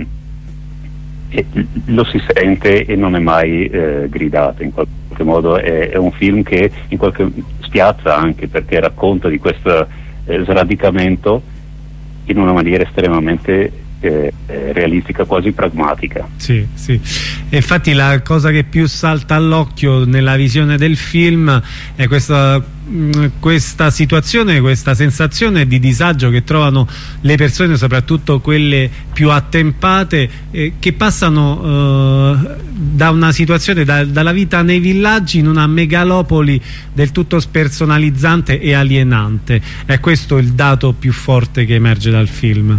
è, lo si sente e non è mai eh, gridato. In qualche modo è, è un film che in qualche spiazza, anche perché racconta di questo eh, sradicamento in una maniera estremamente Eh, eh, realistica, quasi pragmatica. Sì, sì. E infatti la cosa che più salta all'occhio nella visione del film è questa, mh, questa situazione, questa sensazione di disagio che trovano le persone, soprattutto quelle più attempate, eh, che passano eh, da una situazione, da, dalla vita nei villaggi in una megalopoli del tutto spersonalizzante e alienante. È questo il dato più forte che emerge dal film.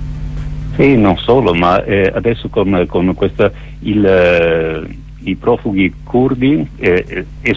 Sì, non solo, ma eh, adesso con, con questa il, eh, i profughi curdi eh, eh,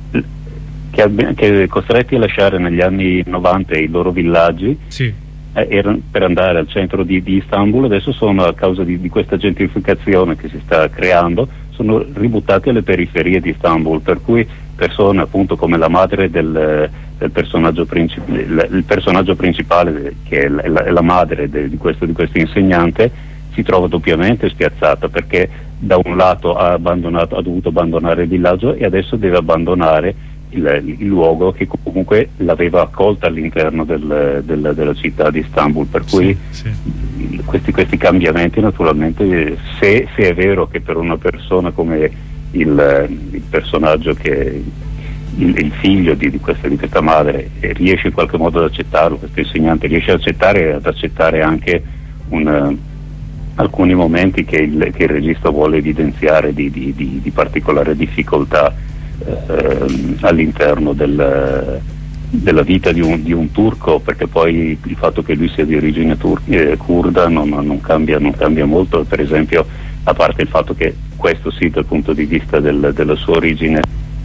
che, che costretti a lasciare negli anni novanta i loro villaggi, sì. eh, erano per andare al centro di, di Istanbul, adesso sono, a causa di, di questa gentrificazione che si sta creando, sono ributtati alle periferie di Istanbul, per cui persone appunto come la madre del, del personaggio, princip il, il personaggio principale, che è la, è la madre de, di, questo, di questo insegnante, si trova doppiamente spiazzata, perché da un lato ha, abbandonato, ha dovuto abbandonare il villaggio e adesso deve abbandonare il, il luogo che comunque l'aveva accolta all'interno del, del, della città di Istanbul, per cui sì, sì. Questi, questi cambiamenti naturalmente, se, se è vero che per una persona come il, il personaggio che il, il figlio di, di, questa, di questa madre eh, riesce in qualche modo ad accettarlo, questo insegnante riesce ad accettare ad accettare anche un, alcuni momenti che il, che il regista vuole evidenziare di, di, di, di particolare difficoltà eh, all'interno del, della vita di un, di un turco, perché poi il fatto che lui sia di origine tur- eh, kurda non, non, cambia, non cambia molto, per esempio, a parte il fatto che questo sì dal punto di vista del, della sua origine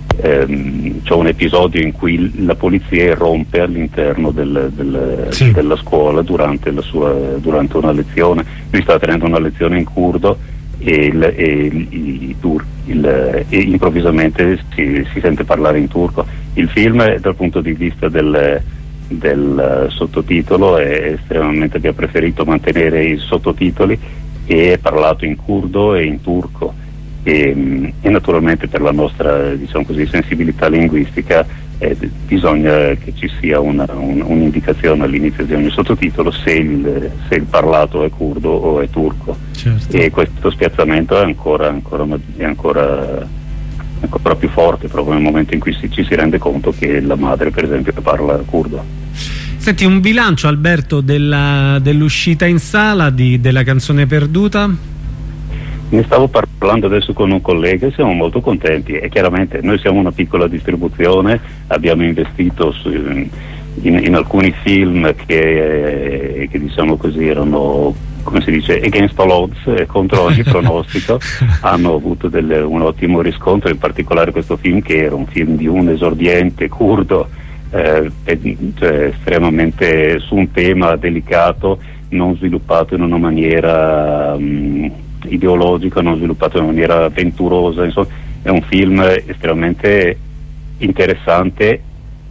ehm, c'è un episodio in cui la polizia irrompe all'interno del, del, sì. della scuola durante, la sua, durante una lezione. Lui sta tenendo una lezione in curdo e, il, e, il, il, il, e improvvisamente si, si sente parlare in turco. Il film dal punto di vista del, del sottotitolo è estremamente, abbiamo preferito mantenere i sottotitoli, e è parlato in curdo e in turco, e, e naturalmente per la nostra, diciamo così, sensibilità linguistica eh, bisogna che ci sia una, un, un'indicazione all'inizio di ogni sottotitolo se il, se il parlato è curdo o è turco. Certo. E questo spiazzamento è ancora, ancora, è ancora, ancora più forte proprio nel momento in cui si, ci si rende conto che la madre per esempio parla curdo. Senti, un bilancio, Alberto, della, dell'uscita in sala di, della Canzone Perduta? Ne stavo parlando adesso con un collega e siamo molto contenti, e chiaramente noi siamo una piccola distribuzione, abbiamo investito su, in, in alcuni film che, che diciamo così erano, come si dice, against all odds, eh, contro ogni pronostico, hanno avuto delle, un ottimo riscontro, in particolare questo film che era un film di un esordiente curdo, Eh, cioè, estremamente su un tema delicato, non sviluppato in una maniera um, ideologica, non sviluppato in una maniera avventurosa, insomma è un film estremamente interessante,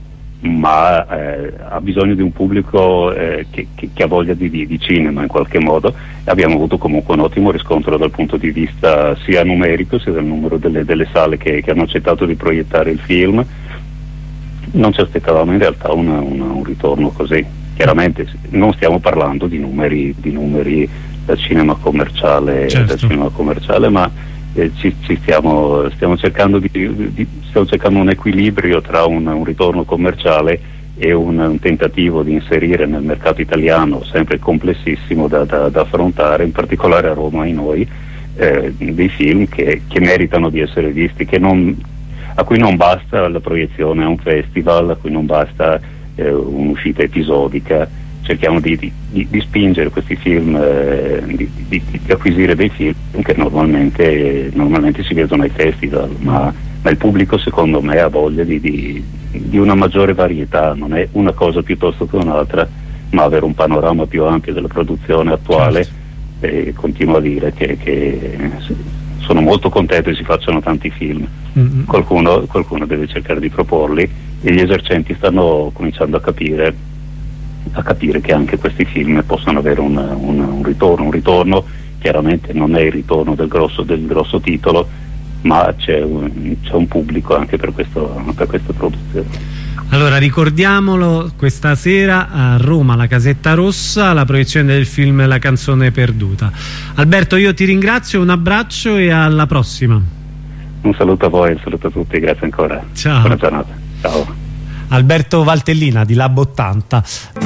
ma eh, ha bisogno di un pubblico eh, che, che, che ha voglia di, di, di cinema in qualche modo. Abbiamo avuto comunque un ottimo riscontro dal punto di vista sia numerico sia del numero delle, delle sale che, che hanno accettato di proiettare il film. Non ci aspettavamo in realtà una, una, un ritorno così. Chiaramente non stiamo parlando di numeri, di numeri da cinema commerciale, certo. da cinema commerciale, ma eh, ci, ci stiamo, stiamo cercando di, di stiamo cercando un equilibrio tra un, un ritorno commerciale e un, un tentativo di inserire nel mercato italiano, sempre complessissimo da, da, da affrontare, in particolare a Roma e noi, eh, dei film che, che meritano di essere visti, che non a cui non basta la proiezione a un festival, a cui non basta eh, un'uscita episodica. Cerchiamo di, di, di spingere questi film, eh, di, di, di acquisire dei film che normalmente, normalmente si vedono ai festival, ma, ma il pubblico secondo me ha voglia di, di, di una maggiore varietà, non è una cosa piuttosto che un'altra, ma avere un panorama più ampio della produzione attuale. Certo. E continuo a dire che, che sono molto contento che si facciano tanti film. Mm-hmm. Qualcuno, qualcuno deve cercare di proporli, e gli esercenti stanno cominciando a capire a capire che anche questi film possono avere un, un, un ritorno un ritorno chiaramente non è il ritorno del grosso, del grosso titolo, ma c'è un, c'è un pubblico anche per, questo, per questa produzione. Allora ricordiamolo, questa sera a Roma, la Casetta Rossa, la proiezione del film La Canzone Perduta. Alberto, io ti ringrazio, un abbraccio e alla prossima. Un saluto a voi, un saluto a tutti, grazie ancora. Ciao. Buona giornata. Ciao. Alberto Valtellina di Lab ottanta.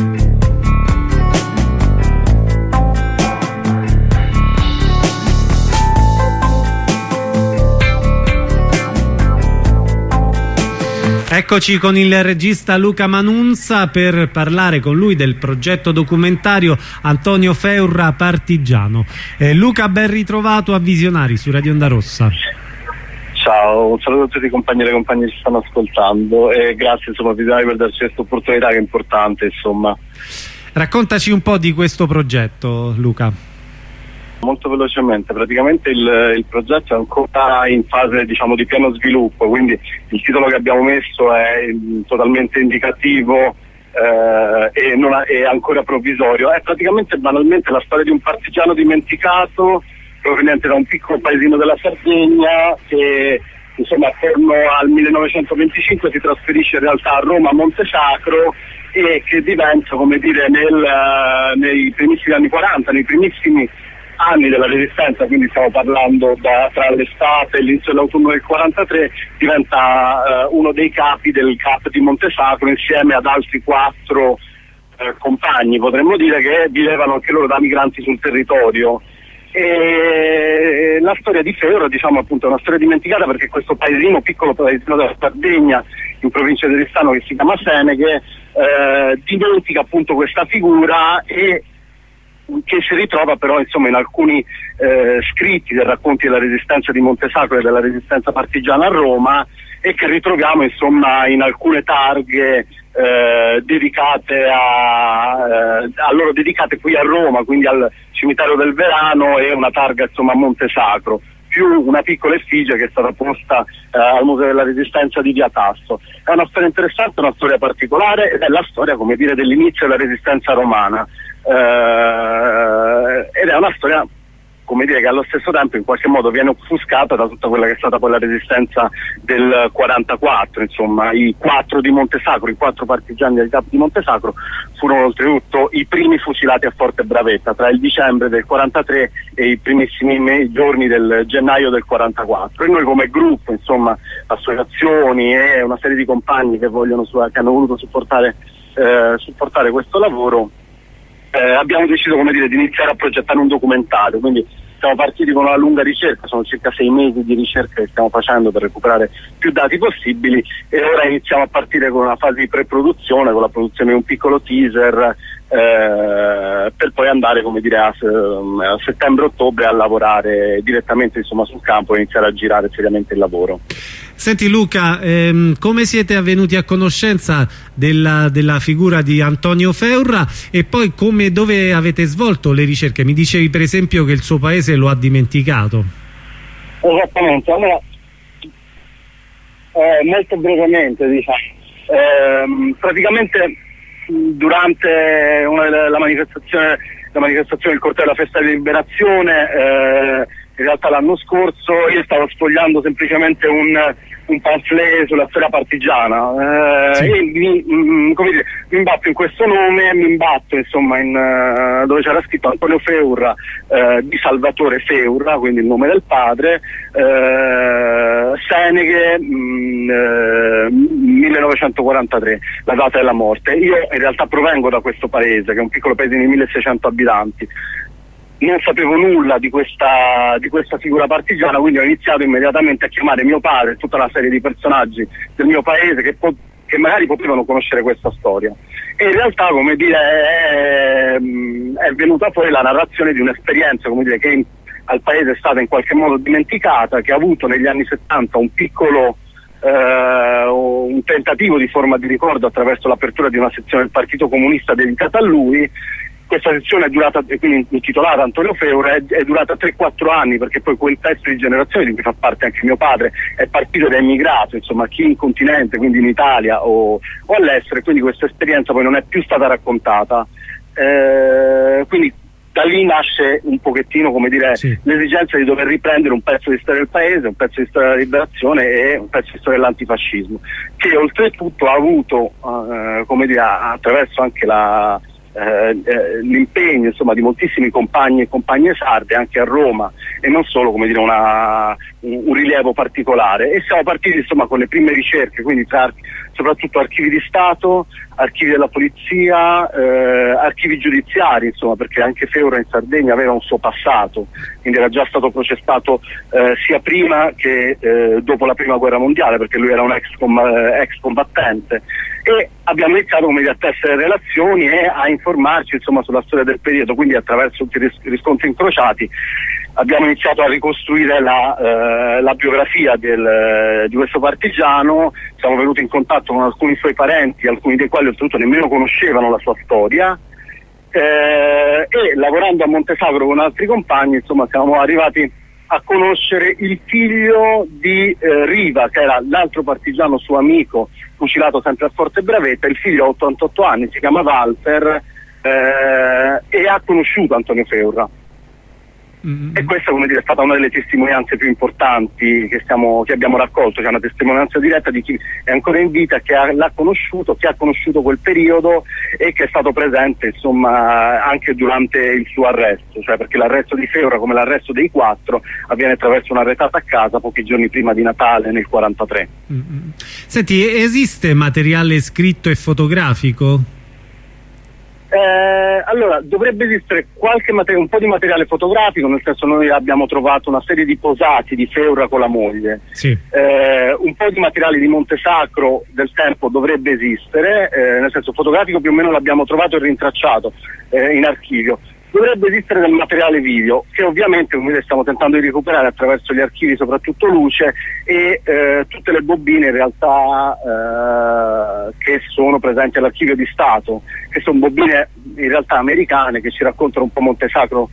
Eccoci con il regista Luca Manunza per parlare con lui del progetto documentario Antonio Feurra Partigiano. Eh, Luca, ben ritrovato a Visionari su Radio Onda Rossa. Ciao, un saluto a tutti i compagni e le compagne che ci stanno ascoltando, e grazie insomma Visionari per darci questa opportunità che è importante, insomma. Raccontaci un po' di questo progetto, Luca. Molto velocemente, praticamente il, il progetto è ancora in fase, diciamo, di pieno sviluppo, quindi il titolo che abbiamo messo è totalmente indicativo eh, e non ha, è ancora provvisorio. È praticamente banalmente la storia di un partigiano dimenticato proveniente da un piccolo paesino della Sardegna che insomma attorno al millenovecentoventicinque si trasferisce in realtà a Roma a Montesacro e che diventa, come dire, nel, nei primissimi anni quaranta, nei primissimi anni della Resistenza, quindi stiamo parlando da, tra l'estate e l'inizio dell'autunno del quarantatré, diventa uh, uno dei capi del C A P di Montesacro insieme ad altri quattro uh, compagni, potremmo dire, che vivevano anche loro da migranti sul territorio. E la storia di Feura, diciamo, appunto, è una storia dimenticata, perché questo paesino, piccolo paesino della Sardegna in provincia di Ristano, che si chiama Seneghe, eh, dimentica appunto questa figura, e che si ritrova però, insomma, in alcuni eh, scritti dei racconti della resistenza di Montesacro e della resistenza partigiana a Roma, e che ritroviamo, insomma, in alcune targhe eh, dedicate a, eh, a loro dedicate qui a Roma, quindi al cimitero del Verano, e una targa, insomma, a Montesacro, più una piccola effigie che è stata posta eh, al Museo della Resistenza di Via Tasso. È una storia interessante, una storia particolare, ed è la storia, come dire, dell'inizio della resistenza romana. Uh, ed è una storia, come dire, che allo stesso tempo in qualche modo viene offuscata da tutta quella che è stata poi la resistenza del quarantaquattro. Insomma, i quattro di Montesacro, i quattro partigiani del C A P di Montesacro furono oltretutto i primi fucilati a Forte Bravetta tra il dicembre del quarantatré e i primissimi me- giorni del gennaio del quarantaquattro, e noi come gruppo, insomma, associazioni e una serie di compagni che vogliono su- che hanno voluto supportare, eh, supportare questo lavoro, Eh, abbiamo deciso, come dire, di iniziare a progettare un documentario. Quindi siamo partiti con una lunga ricerca, sono circa sei mesi di ricerca che stiamo facendo per recuperare più dati possibili, e ora iniziamo a partire con una fase di pre-produzione, con la produzione di un piccolo teaser, eh, per poi andare, come dire, a, a settembre-ottobre a lavorare direttamente, insomma, sul campo, e iniziare a girare seriamente il lavoro. Senti Luca, ehm, come siete avvenuti a conoscenza della, della figura di Antonio Feura, e poi come, dove avete svolto le ricerche? Mi dicevi per esempio che il suo paese lo ha dimenticato. Esattamente, allora eh, molto brevemente, diciamo, eh, praticamente durante una delle, la manifestazione la manifestazione del corteo della festa di liberazione, eh, in realtà l'anno scorso, io stavo sfogliando semplicemente un, un pamphlet sulla storia partigiana, eh, sì. e mi, mh, come dire, mi imbatto in questo nome, mi imbatto, insomma, in, uh, dove c'era scritto Antonio Feura, uh, di Salvatore Feura, quindi il nome del padre, uh, Seneghe, mh, uh, millenovecentoquarantatré, la data della morte. Io in realtà provengo da questo paese, che è un piccolo paese di milleseicento abitanti. Non sapevo nulla di questa, di questa figura partigiana, quindi ho iniziato immediatamente a chiamare mio padre e tutta una serie di personaggi del mio paese che, po- che magari potevano conoscere questa storia. E in realtà, come dire, è, è venuta fuori la narrazione di un'esperienza, come dire, che in, al paese è stata in qualche modo dimenticata, che ha avuto negli anni settanta un piccolo eh, un tentativo di forma di ricordo attraverso l'apertura di una sezione del Partito Comunista dedicata a lui. Questa sezione è durata, quindi intitolata Antonio Feura, è, è durata tre quattro anni, perché poi quel pezzo di generazione di cui fa parte anche mio padre è partito ed è emigrato, insomma, chi in continente, quindi in Italia o, o all'estero, e quindi questa esperienza poi non è più stata raccontata. Eh, quindi da lì nasce un pochettino, come dire, sì. l'esigenza di dover riprendere un pezzo di storia del paese, un pezzo di storia della liberazione e un pezzo di storia dell'antifascismo, che oltretutto ha avuto, eh, come dire, attraverso anche la Eh, eh, l'impegno, insomma, di moltissimi compagni e compagne sarde anche a Roma, e non solo, come dire, una, un, un rilievo particolare. E siamo partiti, insomma, con le prime ricerche, quindi tra, soprattutto archivi di Stato, archivi della polizia, eh, archivi giudiziari, insomma, perché anche Feura in Sardegna aveva un suo passato, quindi era già stato processato eh, sia prima che eh, dopo la prima guerra mondiale, perché lui era un ex, com- ex combattente. E abbiamo iniziato, come dire, a tessere relazioni e a informarci, insomma, sulla storia del periodo, quindi attraverso tutti i ris- riscontri incrociati abbiamo iniziato a ricostruire la, eh, la biografia del, di questo partigiano. Siamo venuti in contatto con alcuni suoi parenti, alcuni dei quali oltretutto nemmeno conoscevano la sua storia, eh, e lavorando a Montesacro con altri compagni, insomma, siamo arrivati a conoscere il figlio di eh, Riva, che era l'altro partigiano suo amico fucilato sempre a Forte Bravetta. Il figlio ha ottantotto anni, si chiama Walter, eh, e ha conosciuto Antonio Feura. Mm-hmm. E questa, come dire, è stata una delle testimonianze più importanti che, stiamo, che abbiamo raccolto, cioè una testimonianza diretta di chi è ancora in vita, che ha, l'ha conosciuto, che ha conosciuto quel periodo e che è stato presente, insomma, anche durante il suo arresto, cioè perché l'arresto di Feura, come l'arresto dei quattro, avviene attraverso una retata a casa pochi giorni prima di Natale nel quarantatré. Mm-hmm. Senti, esiste materiale scritto e fotografico? Eh, allora, dovrebbe esistere qualche materia, un po' di materiale fotografico, nel senso noi abbiamo trovato una serie di posati di Feura con la moglie, sì. eh, un po' di materiale di Montesacro del tempo dovrebbe esistere, eh, nel senso fotografico più o meno l'abbiamo trovato e rintracciato eh, in archivio. Dovrebbe esistere del materiale video, che ovviamente come stiamo tentando di recuperare attraverso gli archivi, soprattutto Luce, e eh, tutte le bobine in realtà eh, che sono presenti all'archivio di Stato, che sono bobine in realtà americane che ci raccontano un po' Montesacro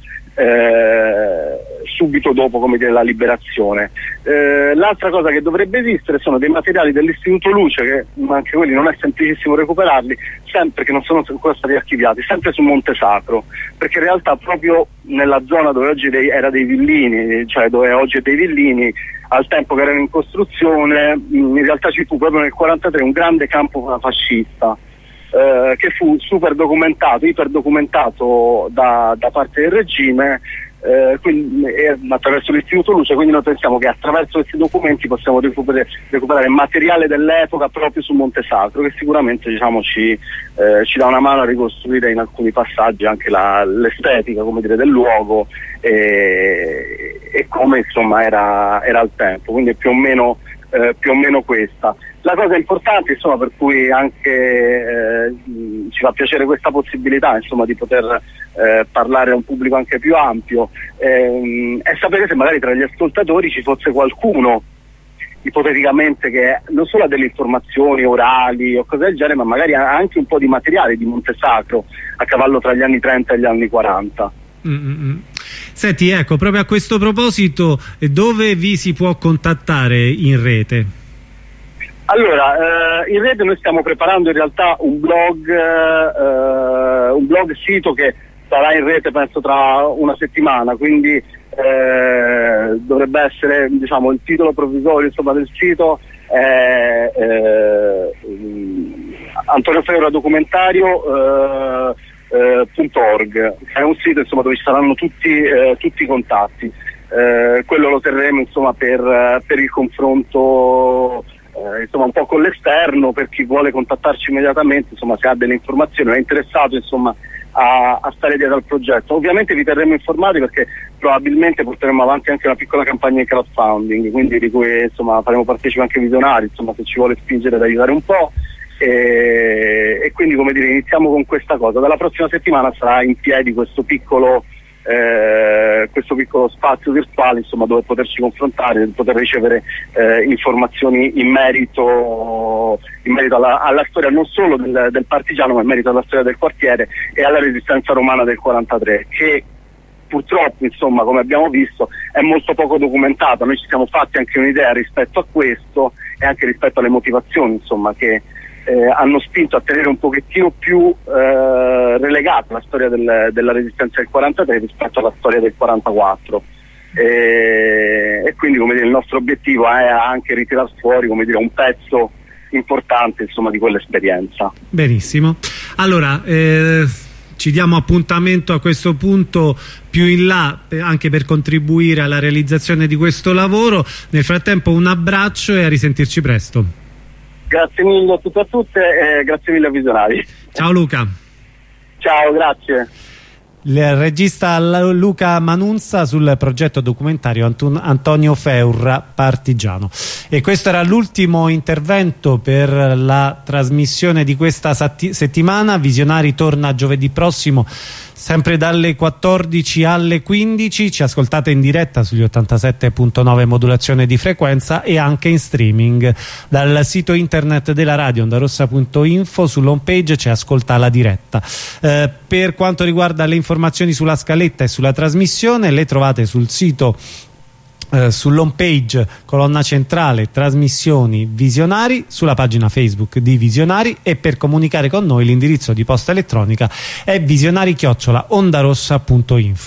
eh, subito dopo, come dire, la liberazione. Eh, l'altra cosa che dovrebbe esistere sono dei materiali dell'Istituto Luce, che anche quelli non è semplicissimo recuperarli, sempre che non sono ancora stati archiviati, sempre su Montesacro, perché in realtà proprio nella zona dove oggi dei, era dei villini, cioè dove oggi è dei villini, al tempo che erano in costruzione, in realtà ci fu proprio nel quarantatré un grande campo fascista, eh, che fu super documentato, iper documentato da, da parte del regime, eh, quindi, eh, attraverso l'Istituto Luce, quindi noi pensiamo che attraverso questi documenti possiamo recuperare, recuperare materiale dell'epoca proprio su Montesacro, che sicuramente, diciamo, ci, eh, ci dà una mano a ricostruire in alcuni passaggi anche la, l'estetica, come dire, del luogo e, e come, insomma, era, era al tempo, quindi è più o meno, eh, più o meno questa. La cosa importante, insomma, per cui anche eh, ci fa piacere questa possibilità, insomma, di poter eh, parlare a un pubblico anche più ampio, ehm, è sapere se magari tra gli ascoltatori ci fosse qualcuno, ipoteticamente, che non solo ha delle informazioni orali o cose del genere, ma magari ha anche un po' di materiale di Montesacro a cavallo tra gli anni trenta e gli anni quaranta. Mm-hmm. Senti, ecco, proprio a questo proposito, dove vi si può contattare in rete? Allora, eh, in rete noi stiamo preparando in realtà un blog, eh, un blog sito che sarà in rete penso tra una settimana, quindi eh, dovrebbe essere, diciamo, il titolo provvisorio, insomma, del sito è eh, Antonio Feura Documentario eh, punto org, è un sito, insomma, dove ci saranno tutti, eh, tutti i contatti. Eh, quello lo terremo, insomma, per, per il confronto, Eh, insomma, un po' con l'esterno, per chi vuole contattarci immediatamente, insomma, se ha delle informazioni, è interessato, insomma, a, a stare dietro al progetto. Ovviamente vi terremo informati, perché probabilmente porteremo avanti anche una piccola campagna di crowdfunding, quindi di cui, insomma, faremo partecipi anche visionari, insomma, se ci vuole spingere ad aiutare un po', e, e quindi, come dire, iniziamo con questa cosa. Dalla prossima settimana sarà in piedi questo piccolo Eh, questo piccolo spazio virtuale, insomma, dove poterci confrontare, poter ricevere eh, informazioni in merito, in merito alla, alla storia non solo del, del partigiano, ma in merito alla storia del quartiere e alla resistenza romana del quarantatré, che purtroppo, insomma, come abbiamo visto, è molto poco documentata. Noi ci siamo fatti anche un'idea rispetto a questo e anche rispetto alle motivazioni, insomma, che Eh, hanno spinto a tenere un pochettino più eh, relegata la storia del, della resistenza del quarantatré rispetto alla storia del quarantaquattro, e, e quindi, come dire, il nostro obiettivo è anche ritirare fuori, come dire, un pezzo importante, insomma, di quell'esperienza. Benissimo, allora eh... ci diamo appuntamento a questo punto più in là, anche per contribuire alla realizzazione di questo lavoro. Nel frattempo un abbraccio e a risentirci presto. Grazie mille a tutte e a tutte e grazie mille a Visionari. Ciao Luca. Ciao, grazie. Il regista Luca Manunza sul progetto documentario Anton Antonio Feura Partigiano. E questo era l'ultimo intervento per la trasmissione di questa settimana. Visionari torna giovedì prossimo, sempre dalle quattordici alle quindici. Ci ascoltate in diretta sugli ottantasette punto nove modulazione di frequenza e anche in streaming dal sito internet della radio ondarossa punto info. Sull'home page c'è ascolta la diretta. Eh, per quanto riguarda le informazioni sulla scaletta e sulla trasmissione, le trovate sul sito, eh, sull'home page, colonna centrale trasmissioni Visionari, sulla pagina Facebook di Visionari, e per comunicare con noi l'indirizzo di posta elettronica è visionari chiocciola ondarossa punto info.